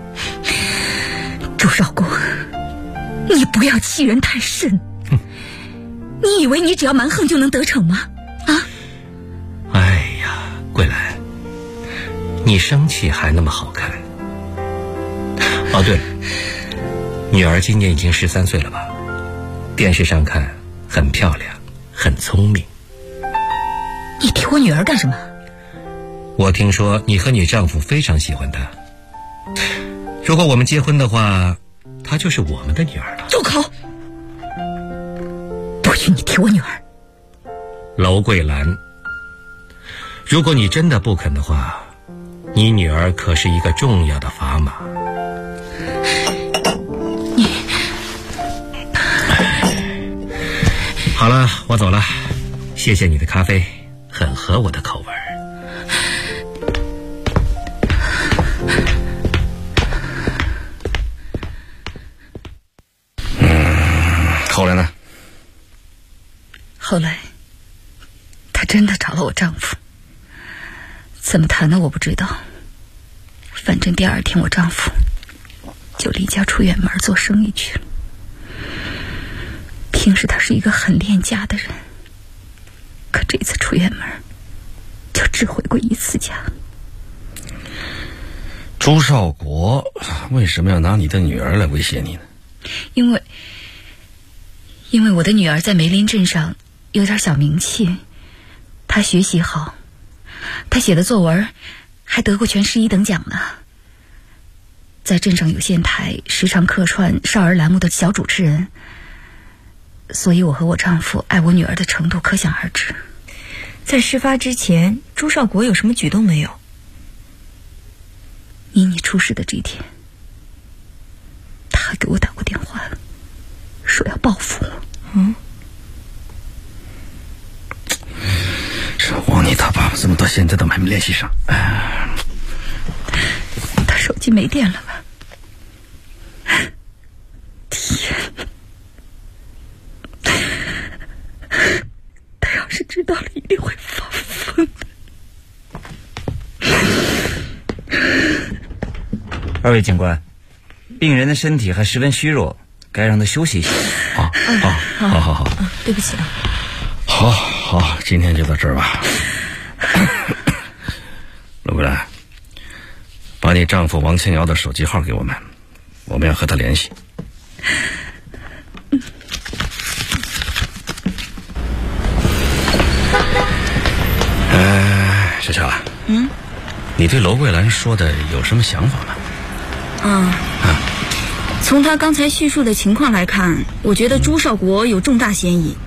[SPEAKER 13] 朱少国，你不要欺人太甚。你以为你只要蛮横就能得逞吗？
[SPEAKER 18] 哎呀，桂兰，你生气还那么好看。哦对了， 女儿今年已经13岁了吧？电视上看很漂亮，很聪明。
[SPEAKER 13] 你提我女儿干什么？
[SPEAKER 18] 我听说你和你丈夫非常喜欢她。如果我们结婚的话，她就是我们的女儿了。
[SPEAKER 13] 住口！不许你提我女儿。
[SPEAKER 18] 娄桂兰，如果你真的不肯的话，你女儿可是一个重要的砝码。
[SPEAKER 13] 你
[SPEAKER 18] 好了，我走了，谢谢你的咖啡，很合我的口味。
[SPEAKER 9] 后来呢？
[SPEAKER 13] 后来她真的找了我丈夫，怎么谈的我不知道，反正第2天我丈夫就离家出远门做生意去了。平时他是一个很恋家的人，可这次出远门就只回过1次家。
[SPEAKER 9] 朱少国为什么要拿你的女儿来威胁你呢？
[SPEAKER 13] 因为我的女儿在梅林镇上有点小名气，她学习好，她写的作文还得过全市1等奖呢，在镇上有线台时常客串少儿栏目的小主持人，所以我和我丈夫爱我女儿的程度可想而知。
[SPEAKER 17] 在事发之前，朱少国有什么举动没有？
[SPEAKER 13] 妮妮出事的这天，他还给我打过电话，说要报复我。
[SPEAKER 9] 这王妮他爸爸怎么到现在都还没联系上？
[SPEAKER 13] 他手机没电了吧？天，他要是知道了一定会发疯的。
[SPEAKER 19] 2位警官，病人的身体还十分虚弱，该让他休息一下。
[SPEAKER 9] 好，
[SPEAKER 13] 对不起啊。
[SPEAKER 9] 好，今天就到这儿吧。罗桂兰，把你丈夫王庆瑶的手机号给我们，我们要和他联系。小乔啊，你对娄桂兰说的有什么想法吗？
[SPEAKER 17] 从他刚才叙述的情况来看，我觉得朱少国有重大嫌疑。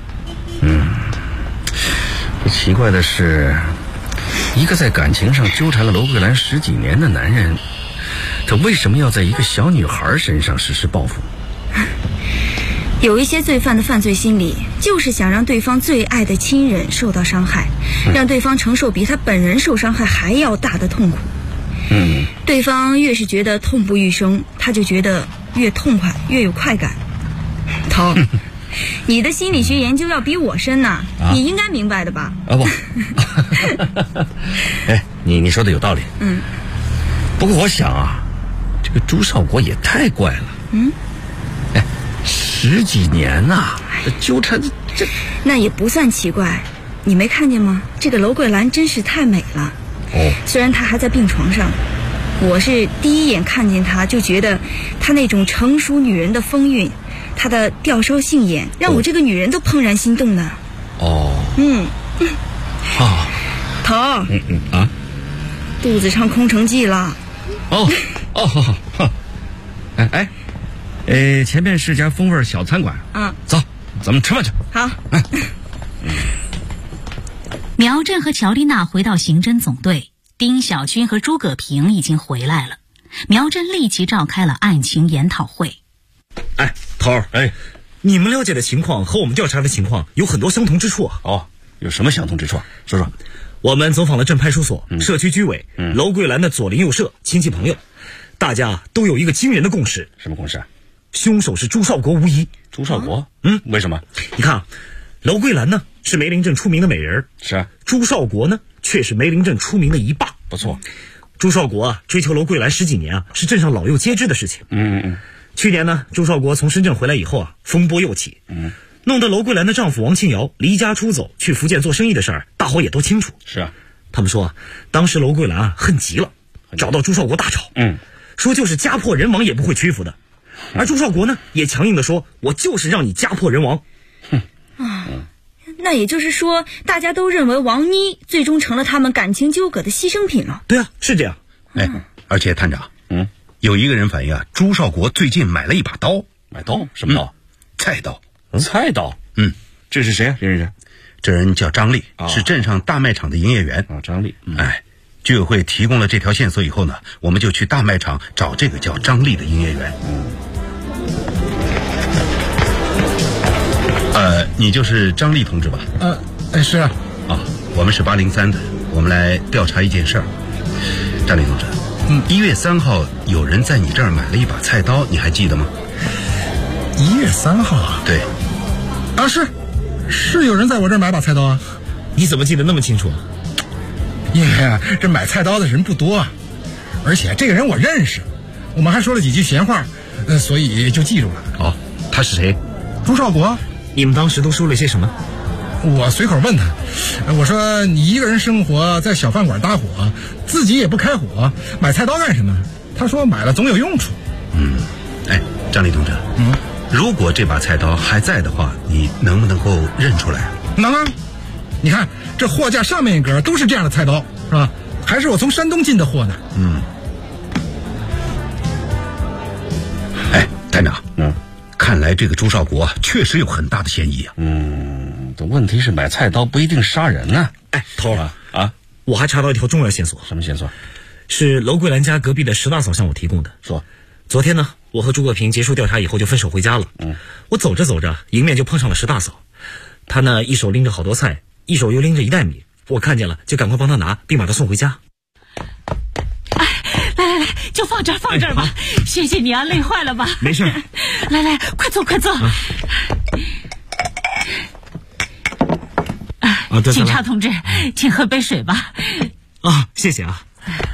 [SPEAKER 9] 奇怪的是，一个在感情上纠缠了娄桂兰10几年的男人，他为什么要在一个小女孩身上实施报复？
[SPEAKER 17] 有一些罪犯的犯罪心理，就是想让对方最爱的亲人受到伤害，让对方承受比他本人受伤害还要大的痛苦。对方越是觉得痛不欲生，他就觉得越痛快，越有快感。头，你的心理学研究要比我深呐，你应该明白的吧？
[SPEAKER 9] 不，你说的有道理。不过我想啊，这个朱少国也太怪了。10几年呐，纠缠这
[SPEAKER 17] 那也不算奇怪。你没看见吗？这个娄桂兰真是太美了。虽然她还在病床上，我是第一眼看见她就觉得她那种成熟女人的风韵，她的吊梢杏眼，让我这个女人都怦然心动呢。头，肚子上空城计了。
[SPEAKER 9] 好。前面是家风味小餐馆。走，咱们吃饭去。
[SPEAKER 17] 好。
[SPEAKER 16] 苗震和乔丽娜回到刑侦总队，丁小军和朱葛平已经回来了。苗震立即召开了案情研讨会。
[SPEAKER 20] 头儿，你们了解的情况和我们调查的情况有很多相同之处啊。
[SPEAKER 9] 有什么相同之处？说说。
[SPEAKER 20] 我们走访了镇派出所、社区居委、娄桂兰的左邻右舍、亲戚朋友，大家都有一个惊人的共识。
[SPEAKER 9] 什么共识？
[SPEAKER 20] 凶手是朱少国无疑。
[SPEAKER 9] 朱少国？为什么？
[SPEAKER 20] 你看，娄桂兰呢是梅林镇出名的美人，
[SPEAKER 9] 是。
[SPEAKER 20] 朱少国呢却是梅林镇出名的一霸。
[SPEAKER 9] 不错。
[SPEAKER 20] 朱少国追求娄桂兰10几年是镇上老幼皆知的事情。去年呢，朱少国从深圳回来以后风波又起。弄得娄桂兰的丈夫王庆瑶离家出走去福建做生意的事儿，大伙也都清楚。
[SPEAKER 9] 是啊。
[SPEAKER 20] 他们说当时娄桂兰恨极了，找到朱少国大吵。说就是家破人亡也不会屈服的。 而朱少国呢，也强硬地说：“我就是让你家破人亡。”
[SPEAKER 17] 那也就是说，大家都认为王妮最终成了他们感情纠葛的牺牲品了。
[SPEAKER 20] 对啊，是这样。
[SPEAKER 9] 而且探长，有一个人反映啊，朱少国最近买了一把刀。
[SPEAKER 21] 买刀？什么刀？
[SPEAKER 9] 菜刀。
[SPEAKER 21] 菜刀？这是谁啊？认识？
[SPEAKER 9] 这人叫张丽，是镇上大卖场的营业员。
[SPEAKER 21] 张丽。
[SPEAKER 9] 居委会提供了这条线索以后呢，我们就去大卖场找这个叫张丽的营业员。你就是张丽同志吧？
[SPEAKER 3] 是啊。
[SPEAKER 9] 我们是803的，我们来调查一件事儿。张丽同志，1月3号有人在你这儿买了一把菜刀，你还记得吗
[SPEAKER 3] ？1月3号啊？
[SPEAKER 9] 对。
[SPEAKER 3] 是有人在我这儿买把菜刀啊。
[SPEAKER 20] 你怎么记得那么清楚啊？
[SPEAKER 3] 因为啊，这买菜刀的人不多啊，而且这个人我认识，我们还说了几句闲话，所以就记住了。
[SPEAKER 9] 他是谁？
[SPEAKER 3] 朱少国。
[SPEAKER 20] 你们当时都说了些什么？
[SPEAKER 3] 我随口问他，我说你一个人生活在小饭馆搭伙，自己也不开火，买菜刀干什么？他说买了总有用处。
[SPEAKER 9] 张丽同志，如果这把菜刀还在的话，你能不能够认出来？
[SPEAKER 3] 能啊，你看这货架上面一格都是这样的菜刀，是吧？还是我从山东进的货呢。
[SPEAKER 9] 探长，看来这个朱少国确实有很大的嫌疑啊。
[SPEAKER 21] 这问题是买菜刀不一定杀人呢。
[SPEAKER 20] 头儿我还查到一条重要线索。
[SPEAKER 21] 什么线索？
[SPEAKER 20] 是楼桂兰家隔壁的石大嫂向我提供的。
[SPEAKER 21] 说，
[SPEAKER 20] 昨天呢，我和朱国平结束调查以后就分手回家了。我走着走着，迎面就碰上了石大嫂。她呢，一手拎着好多菜，一手又拎着1袋米。我看见了，就赶快帮她拿，并把她送回家。
[SPEAKER 16] 来，就放这儿吧。谢谢你啊，累坏了吧？
[SPEAKER 20] 没事。
[SPEAKER 16] 来，快坐。警察同志，请喝杯水吧。
[SPEAKER 20] 谢谢啊。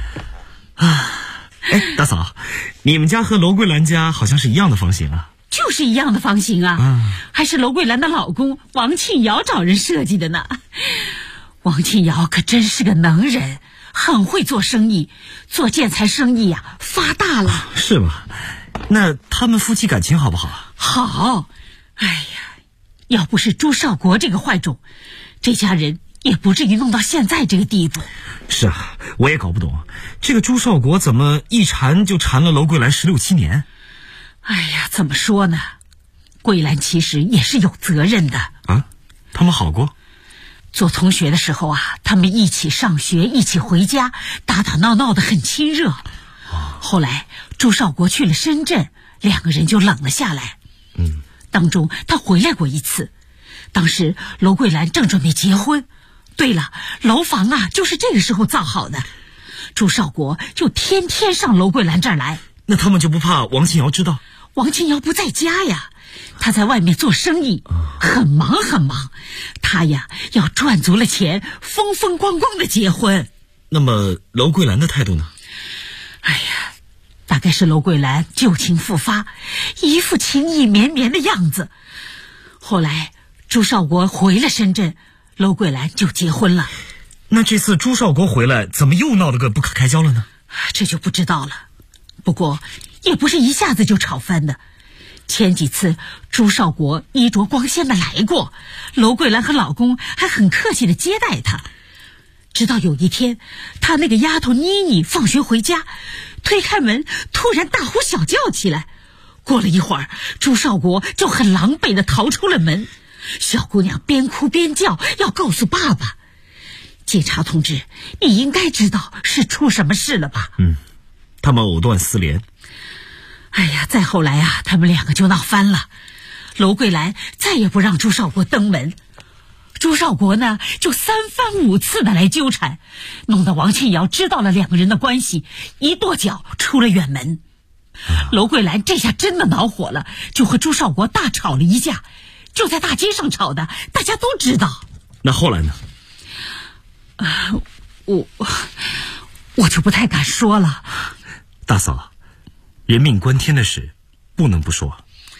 [SPEAKER 20] 大嫂，你们家和楼桂兰家好像是一样的房型啊？
[SPEAKER 16] 就是一样的房型啊，还是楼桂兰的老公王庆尧找人设计的呢。王庆尧可真是个能人，很会做生意，做建材生意呀，发大了。
[SPEAKER 20] 是吗？那他们夫妻感情好不好啊？
[SPEAKER 16] 好。要不是朱少国这个坏种，这家人也不至于弄到现在这个地步。
[SPEAKER 20] 是啊，我也搞不懂，这个朱少国怎么一缠就缠了楼桂兰16、17年？
[SPEAKER 16] 怎么说呢？桂兰其实也是有责任的
[SPEAKER 20] 啊。他们好过？
[SPEAKER 16] 做同学的时候啊，他们一起上学，一起回家，打打闹闹的很亲热。后来朱少国去了深圳，2个人就冷了下来。当中他回来过一次，当时楼桂兰正准备结婚。对了，楼房啊就是这个时候造好的，朱少国就天天上楼桂兰这儿来。
[SPEAKER 20] 那他们就不怕王庆尧知道？
[SPEAKER 16] 王庆尧不在家呀，他在外面做生意，很忙。他呀要赚足了钱，风风光光的结婚。
[SPEAKER 20] 那么楼桂兰的态度呢？
[SPEAKER 16] 大概是楼桂兰旧情复发，一副情意绵绵的样子。后来朱少国回了深圳，楼桂兰就结婚了。
[SPEAKER 20] 那这次朱少国回来，怎么又闹得个不可开交了呢？
[SPEAKER 16] 这就不知道了。不过也不是一下子就吵翻的，前几次朱少国衣着光鲜的来过，楼桂兰和老公还很客气的接待他。直到有一天，他那个丫头妮妮放学回家，推开门突然大呼小叫起来。过了一会儿，朱少国就很狼狈的逃出了门。小姑娘边哭边叫，要告诉爸爸。警察同志，你应该知道是出什么事了吧？
[SPEAKER 20] 他们藕断丝连。
[SPEAKER 16] 再后来啊，他们2个就闹翻了。楼桂兰再也不让朱少国登门，朱少国呢就3番5次的来纠缠，弄得王庆尧知道了2个人的关系，一跺脚出了远门。楼桂兰这下真的恼火了，就和朱少国大吵了一架，就在大街上吵的，大家都知道。
[SPEAKER 20] 那后来呢？
[SPEAKER 16] 我就不太敢说了。
[SPEAKER 20] 大嫂，人命关天的事不能不说。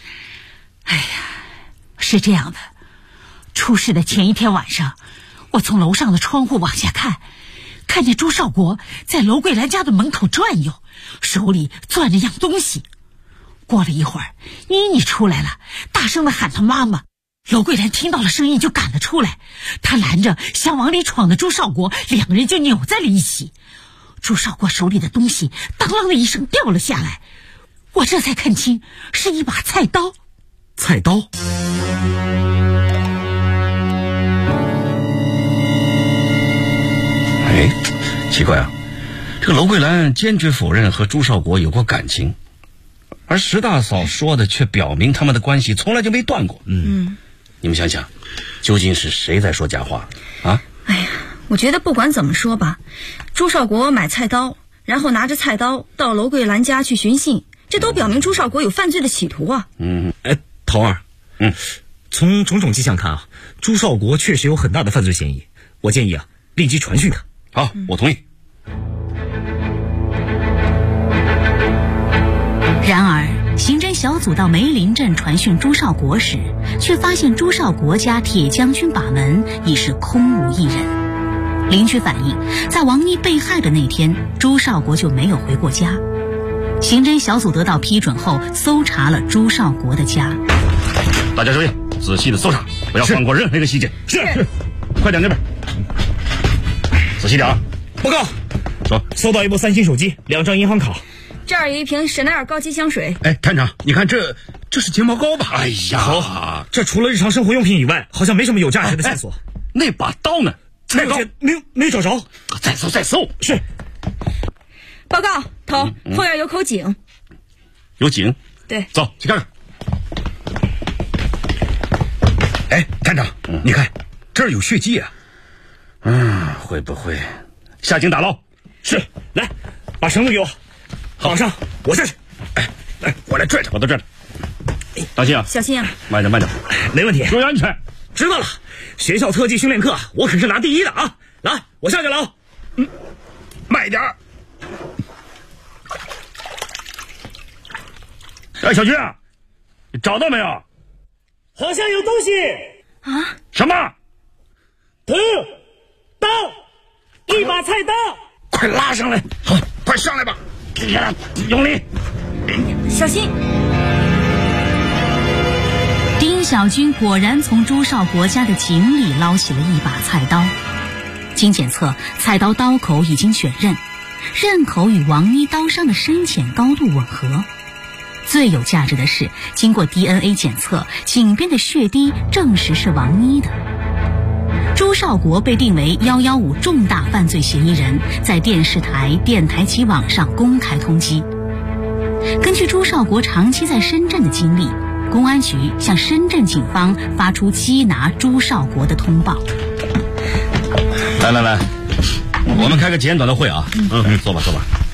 [SPEAKER 16] 是这样的，出事的前一天晚上，我从楼上的窗户往下看见朱少国在楼桂兰家的门口转悠，手里攥着样东西。 过了一会儿，妮妮出来了，大声的喊她妈妈。娄桂兰听到了声音就赶了出来，她拦着想往里闯的朱少国，两个人就扭在了一起。朱少国手里的东西当啷的一声掉了下来，我这才看清是一把菜刀。
[SPEAKER 20] 菜刀？
[SPEAKER 9] 哎，奇怪啊，这个娄桂兰坚决否认和朱少国有过感情，而石大嫂说的却表明他们的关系从来就没断过。你们想想，究竟是谁在说假话啊？
[SPEAKER 17] 哎呀，我觉得不管怎么说吧，朱少国买菜刀，然后拿着菜刀到娄桂兰家去寻衅，这都表明朱少国有犯罪的企图啊。
[SPEAKER 20] 头儿，从种种迹象看啊，朱少国确实有很大的犯罪嫌疑。我建议啊，立即传讯他。
[SPEAKER 9] 好，我同意。
[SPEAKER 13] 然而刑侦小组到梅林镇传讯朱少国时，却发现朱少国家铁将军把门已是空无一人。邻居反映，在王妮被害的那天，朱少国就没有回过家。刑侦小组得到批准后，搜查了朱少国的家。
[SPEAKER 9] 大家注意，仔细的搜查，不要放过任何一个细节。是，快点这边，仔细点啊！
[SPEAKER 20] 报告，
[SPEAKER 9] 说
[SPEAKER 20] 搜到一部3星手机，2张银行卡。
[SPEAKER 17] 这儿有一瓶香奈儿高级香水。
[SPEAKER 21] 哎，探长，你看这是睫毛膏吧？
[SPEAKER 9] 哎呀，
[SPEAKER 20] 好，这除了日常生活用品以外，好像没什么有价值的线索。
[SPEAKER 9] 那把刀呢？菜刀
[SPEAKER 20] 没找着。
[SPEAKER 9] 再搜。
[SPEAKER 20] 是。
[SPEAKER 17] 报告，头，后院有口井。
[SPEAKER 9] 有井？
[SPEAKER 17] 对。
[SPEAKER 9] 走，去看看。
[SPEAKER 21] 哎，探长，你看这儿有血迹啊。
[SPEAKER 9] 会不会下井打捞？
[SPEAKER 20] 是，来，把绳子给我。绑上，我下去。
[SPEAKER 21] 来，我来拽他，
[SPEAKER 9] 我都拽着。当心啊！
[SPEAKER 17] 小心啊！
[SPEAKER 9] 慢点。
[SPEAKER 20] 没问题，
[SPEAKER 9] 注意安全。
[SPEAKER 20] 知道了。学校特技训练课，我可是拿第1的啊！来，我下去了啊。
[SPEAKER 21] 慢一点。
[SPEAKER 9] 哎，小军，你找到没有？
[SPEAKER 20] 好像有东西
[SPEAKER 17] 啊！
[SPEAKER 9] 什么？
[SPEAKER 20] 刀，一把菜刀。
[SPEAKER 21] 快拉上来！好，快上来吧！
[SPEAKER 9] 用力，
[SPEAKER 17] 小心！
[SPEAKER 13] 丁小军果然从朱少国家的井里捞起了一把菜刀。经检测，菜刀刀口已经选刃，刃口与王妮刀伤的深浅高度吻合。最有价值的是，经过 DNA 检测，井边的血滴证实是王妮的。朱少国被定为115重大犯罪嫌疑人，在电视台、电台及网上公开通缉。根据朱少国长期在深圳的经历，公安局向深圳警方发出缉拿朱少国的通报。
[SPEAKER 9] 来，我们开个简短的会啊。坐吧。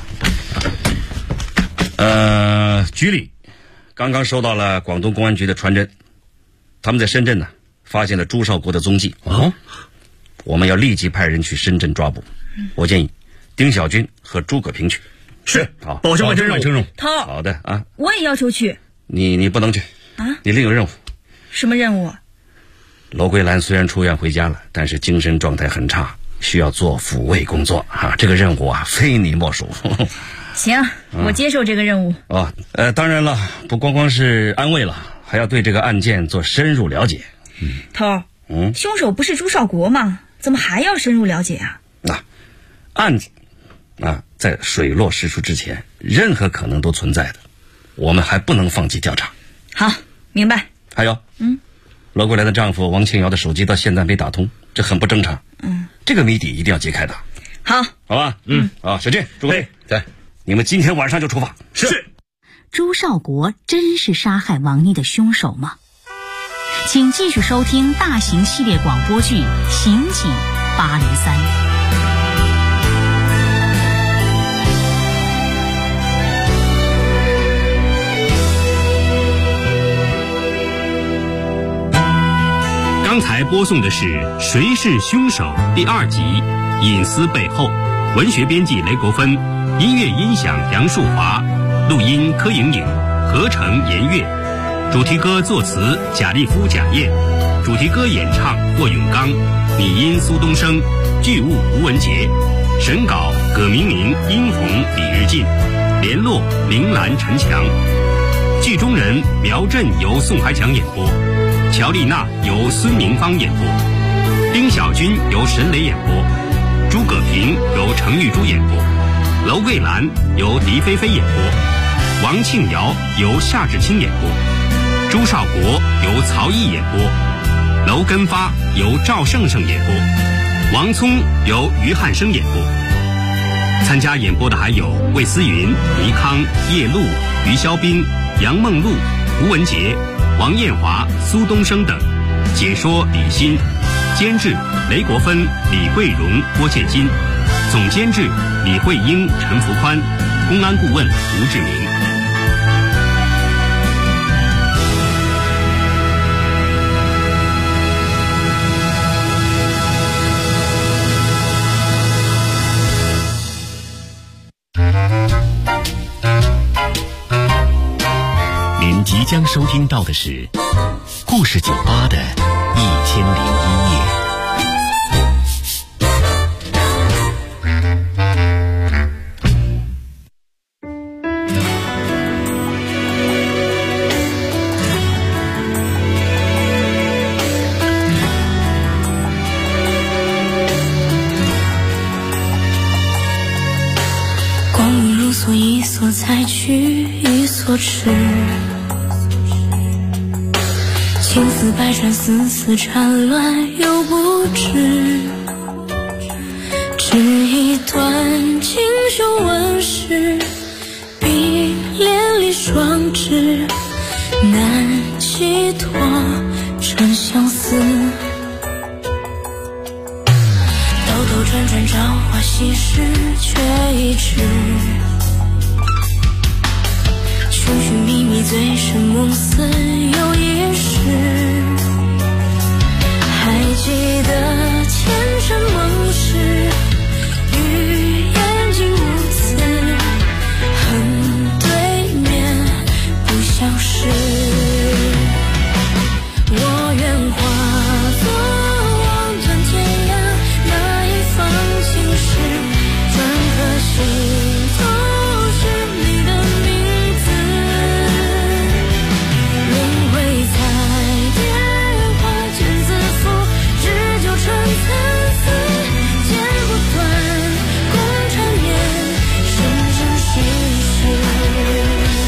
[SPEAKER 9] 局里刚刚收到了广东公安局的传真，他们在深圳呢发现了朱少国的踪迹。我们要立即派人去深圳抓捕。我建议丁小军和诸葛平去。
[SPEAKER 20] 是，
[SPEAKER 9] 好，
[SPEAKER 20] 保证完成任务。
[SPEAKER 17] 头，
[SPEAKER 9] 好的啊。
[SPEAKER 17] 我也要求去。
[SPEAKER 9] 你不能去
[SPEAKER 17] 啊？
[SPEAKER 9] 你另有任务。
[SPEAKER 17] 什么任务？
[SPEAKER 9] 娄桂兰虽然出院回家了，但是精神状态很差，需要做抚慰工作啊。这个任务啊，非你莫属。
[SPEAKER 17] 行，我接受这个任务。
[SPEAKER 9] 当然了，不光光是安慰了，还要对这个案件做深入了解。
[SPEAKER 17] 头，凶手不是朱少国吗？怎么还要深入了解啊？
[SPEAKER 9] 案子在水落石出之前，任何可能都存在的，我们还不能放弃调查。
[SPEAKER 17] 好，明白。
[SPEAKER 9] 还有，娄桂兰的丈夫王庆瑶的手机到现在没打通，这很不正常。这个谜底一定要揭开的。
[SPEAKER 17] 好
[SPEAKER 9] 吧。小俊、诸葛，对，你们今天晚上就出发。
[SPEAKER 20] 是。
[SPEAKER 13] 朱少国真是杀害王妮的凶手吗？请继续收听大型系列广播剧《刑警803》。
[SPEAKER 14] 刚才播送的是《谁是凶手》第2集《隐私背后》，文学编辑雷国芬，音乐音响杨树华，录音柯莹莹，合成严月，主题歌作词贾立夫、贾燕，主题歌演唱霍永刚，拟音苏东升，剧务吴文杰，审稿葛明明、殷红、李日进，联络铃兰、陈强。 剧中人苗震由宋怀强演播，乔丽娜由孙明芳演播，丁小军由沈磊演播，诸葛平由程玉珠演播，娄桂兰由狄菲菲演播，王庆瑶由夏志清演播，朱少国由曹毅演播，娄根发由赵胜胜演播，王聪由于汉生演播。参加演播的还有魏思云、倪康、叶璐、于肖斌、杨梦露、吴文杰、王艳华、苏东升等。解说李欣，监制雷国芬、李桂荣、郭建金，总监制李慧英、陈福宽，公安顾问吴志明。
[SPEAKER 12] 您即将收听到的是故事酒吧的1001夜。
[SPEAKER 4] 光阴如梭，一梭采去，一梭吃。情丝百转，丝丝缠乱又不知。只一段锦绣纹饰，碧连理双枝，难寄托真相思。兜兜转转，朝花夕拾，却已迟。寻寻觅觅，醉生梦死又一世。还记得前尘梦事，与眼睛无词，恨对面不相识。我愿化作望断天涯那一方青石，转颗心头是你的名字。轮回彩蝶花间自负，日久春参差，剪不断，共缠绵，生生世世。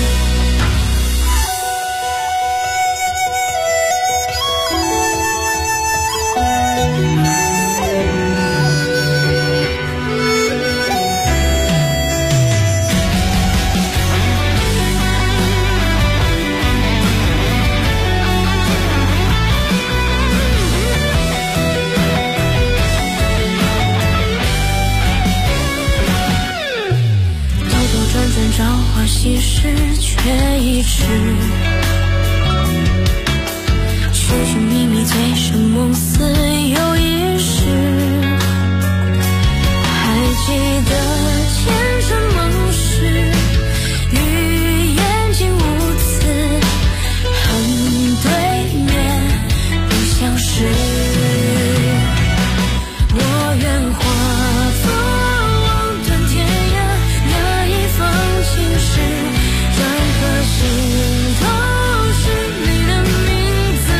[SPEAKER 4] 兜兜转转，朝花夕拾，却已迟。寻寻觅觅，醉生梦死又一世。还记得前尘梦事，与眼睛无词，恨对面不相识。我愿化作望断天涯那一方青石，转颗心头是你的名字。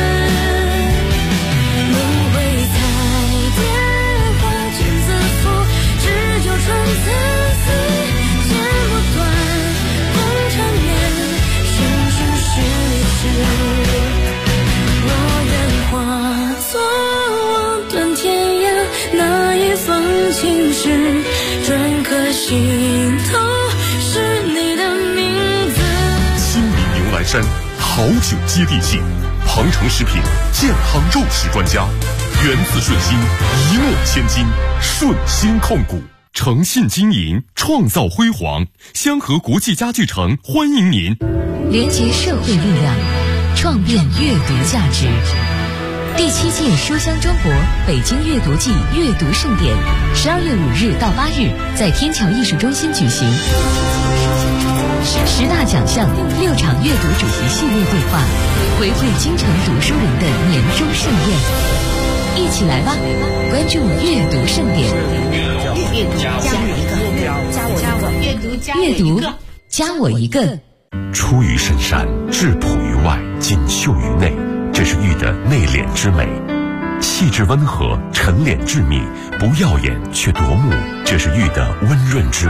[SPEAKER 4] 轮回彩蝶花间自负，日久春参差，剪不断，共缠绵，生生世世。我愿化作望断天涯那一方青石，转颗心头是你的名字。
[SPEAKER 1] 新民牛栏山好酒接地气，鹏程食品健康肉食专家，源自顺心，一诺千金，顺心控股。诚信经营，创造辉煌。香河国际家具城欢迎您。
[SPEAKER 2] 连结社会力量，创变阅读价值。第7届书香中国北京阅读季阅读盛典，12月5日到8日在天桥艺术中心举行。10大奖项，6场阅读主题系列对话，回馈京城读书人的年终盛宴。一起来吧，关注阅读盛典。
[SPEAKER 6] 阅读加我一个，
[SPEAKER 2] 阅读加我一个。
[SPEAKER 8] 出于深山，质朴于外，锦绣于内，这是玉的内敛之美；细致温和，沉敛致密，不耀眼却夺目，这是玉的温润之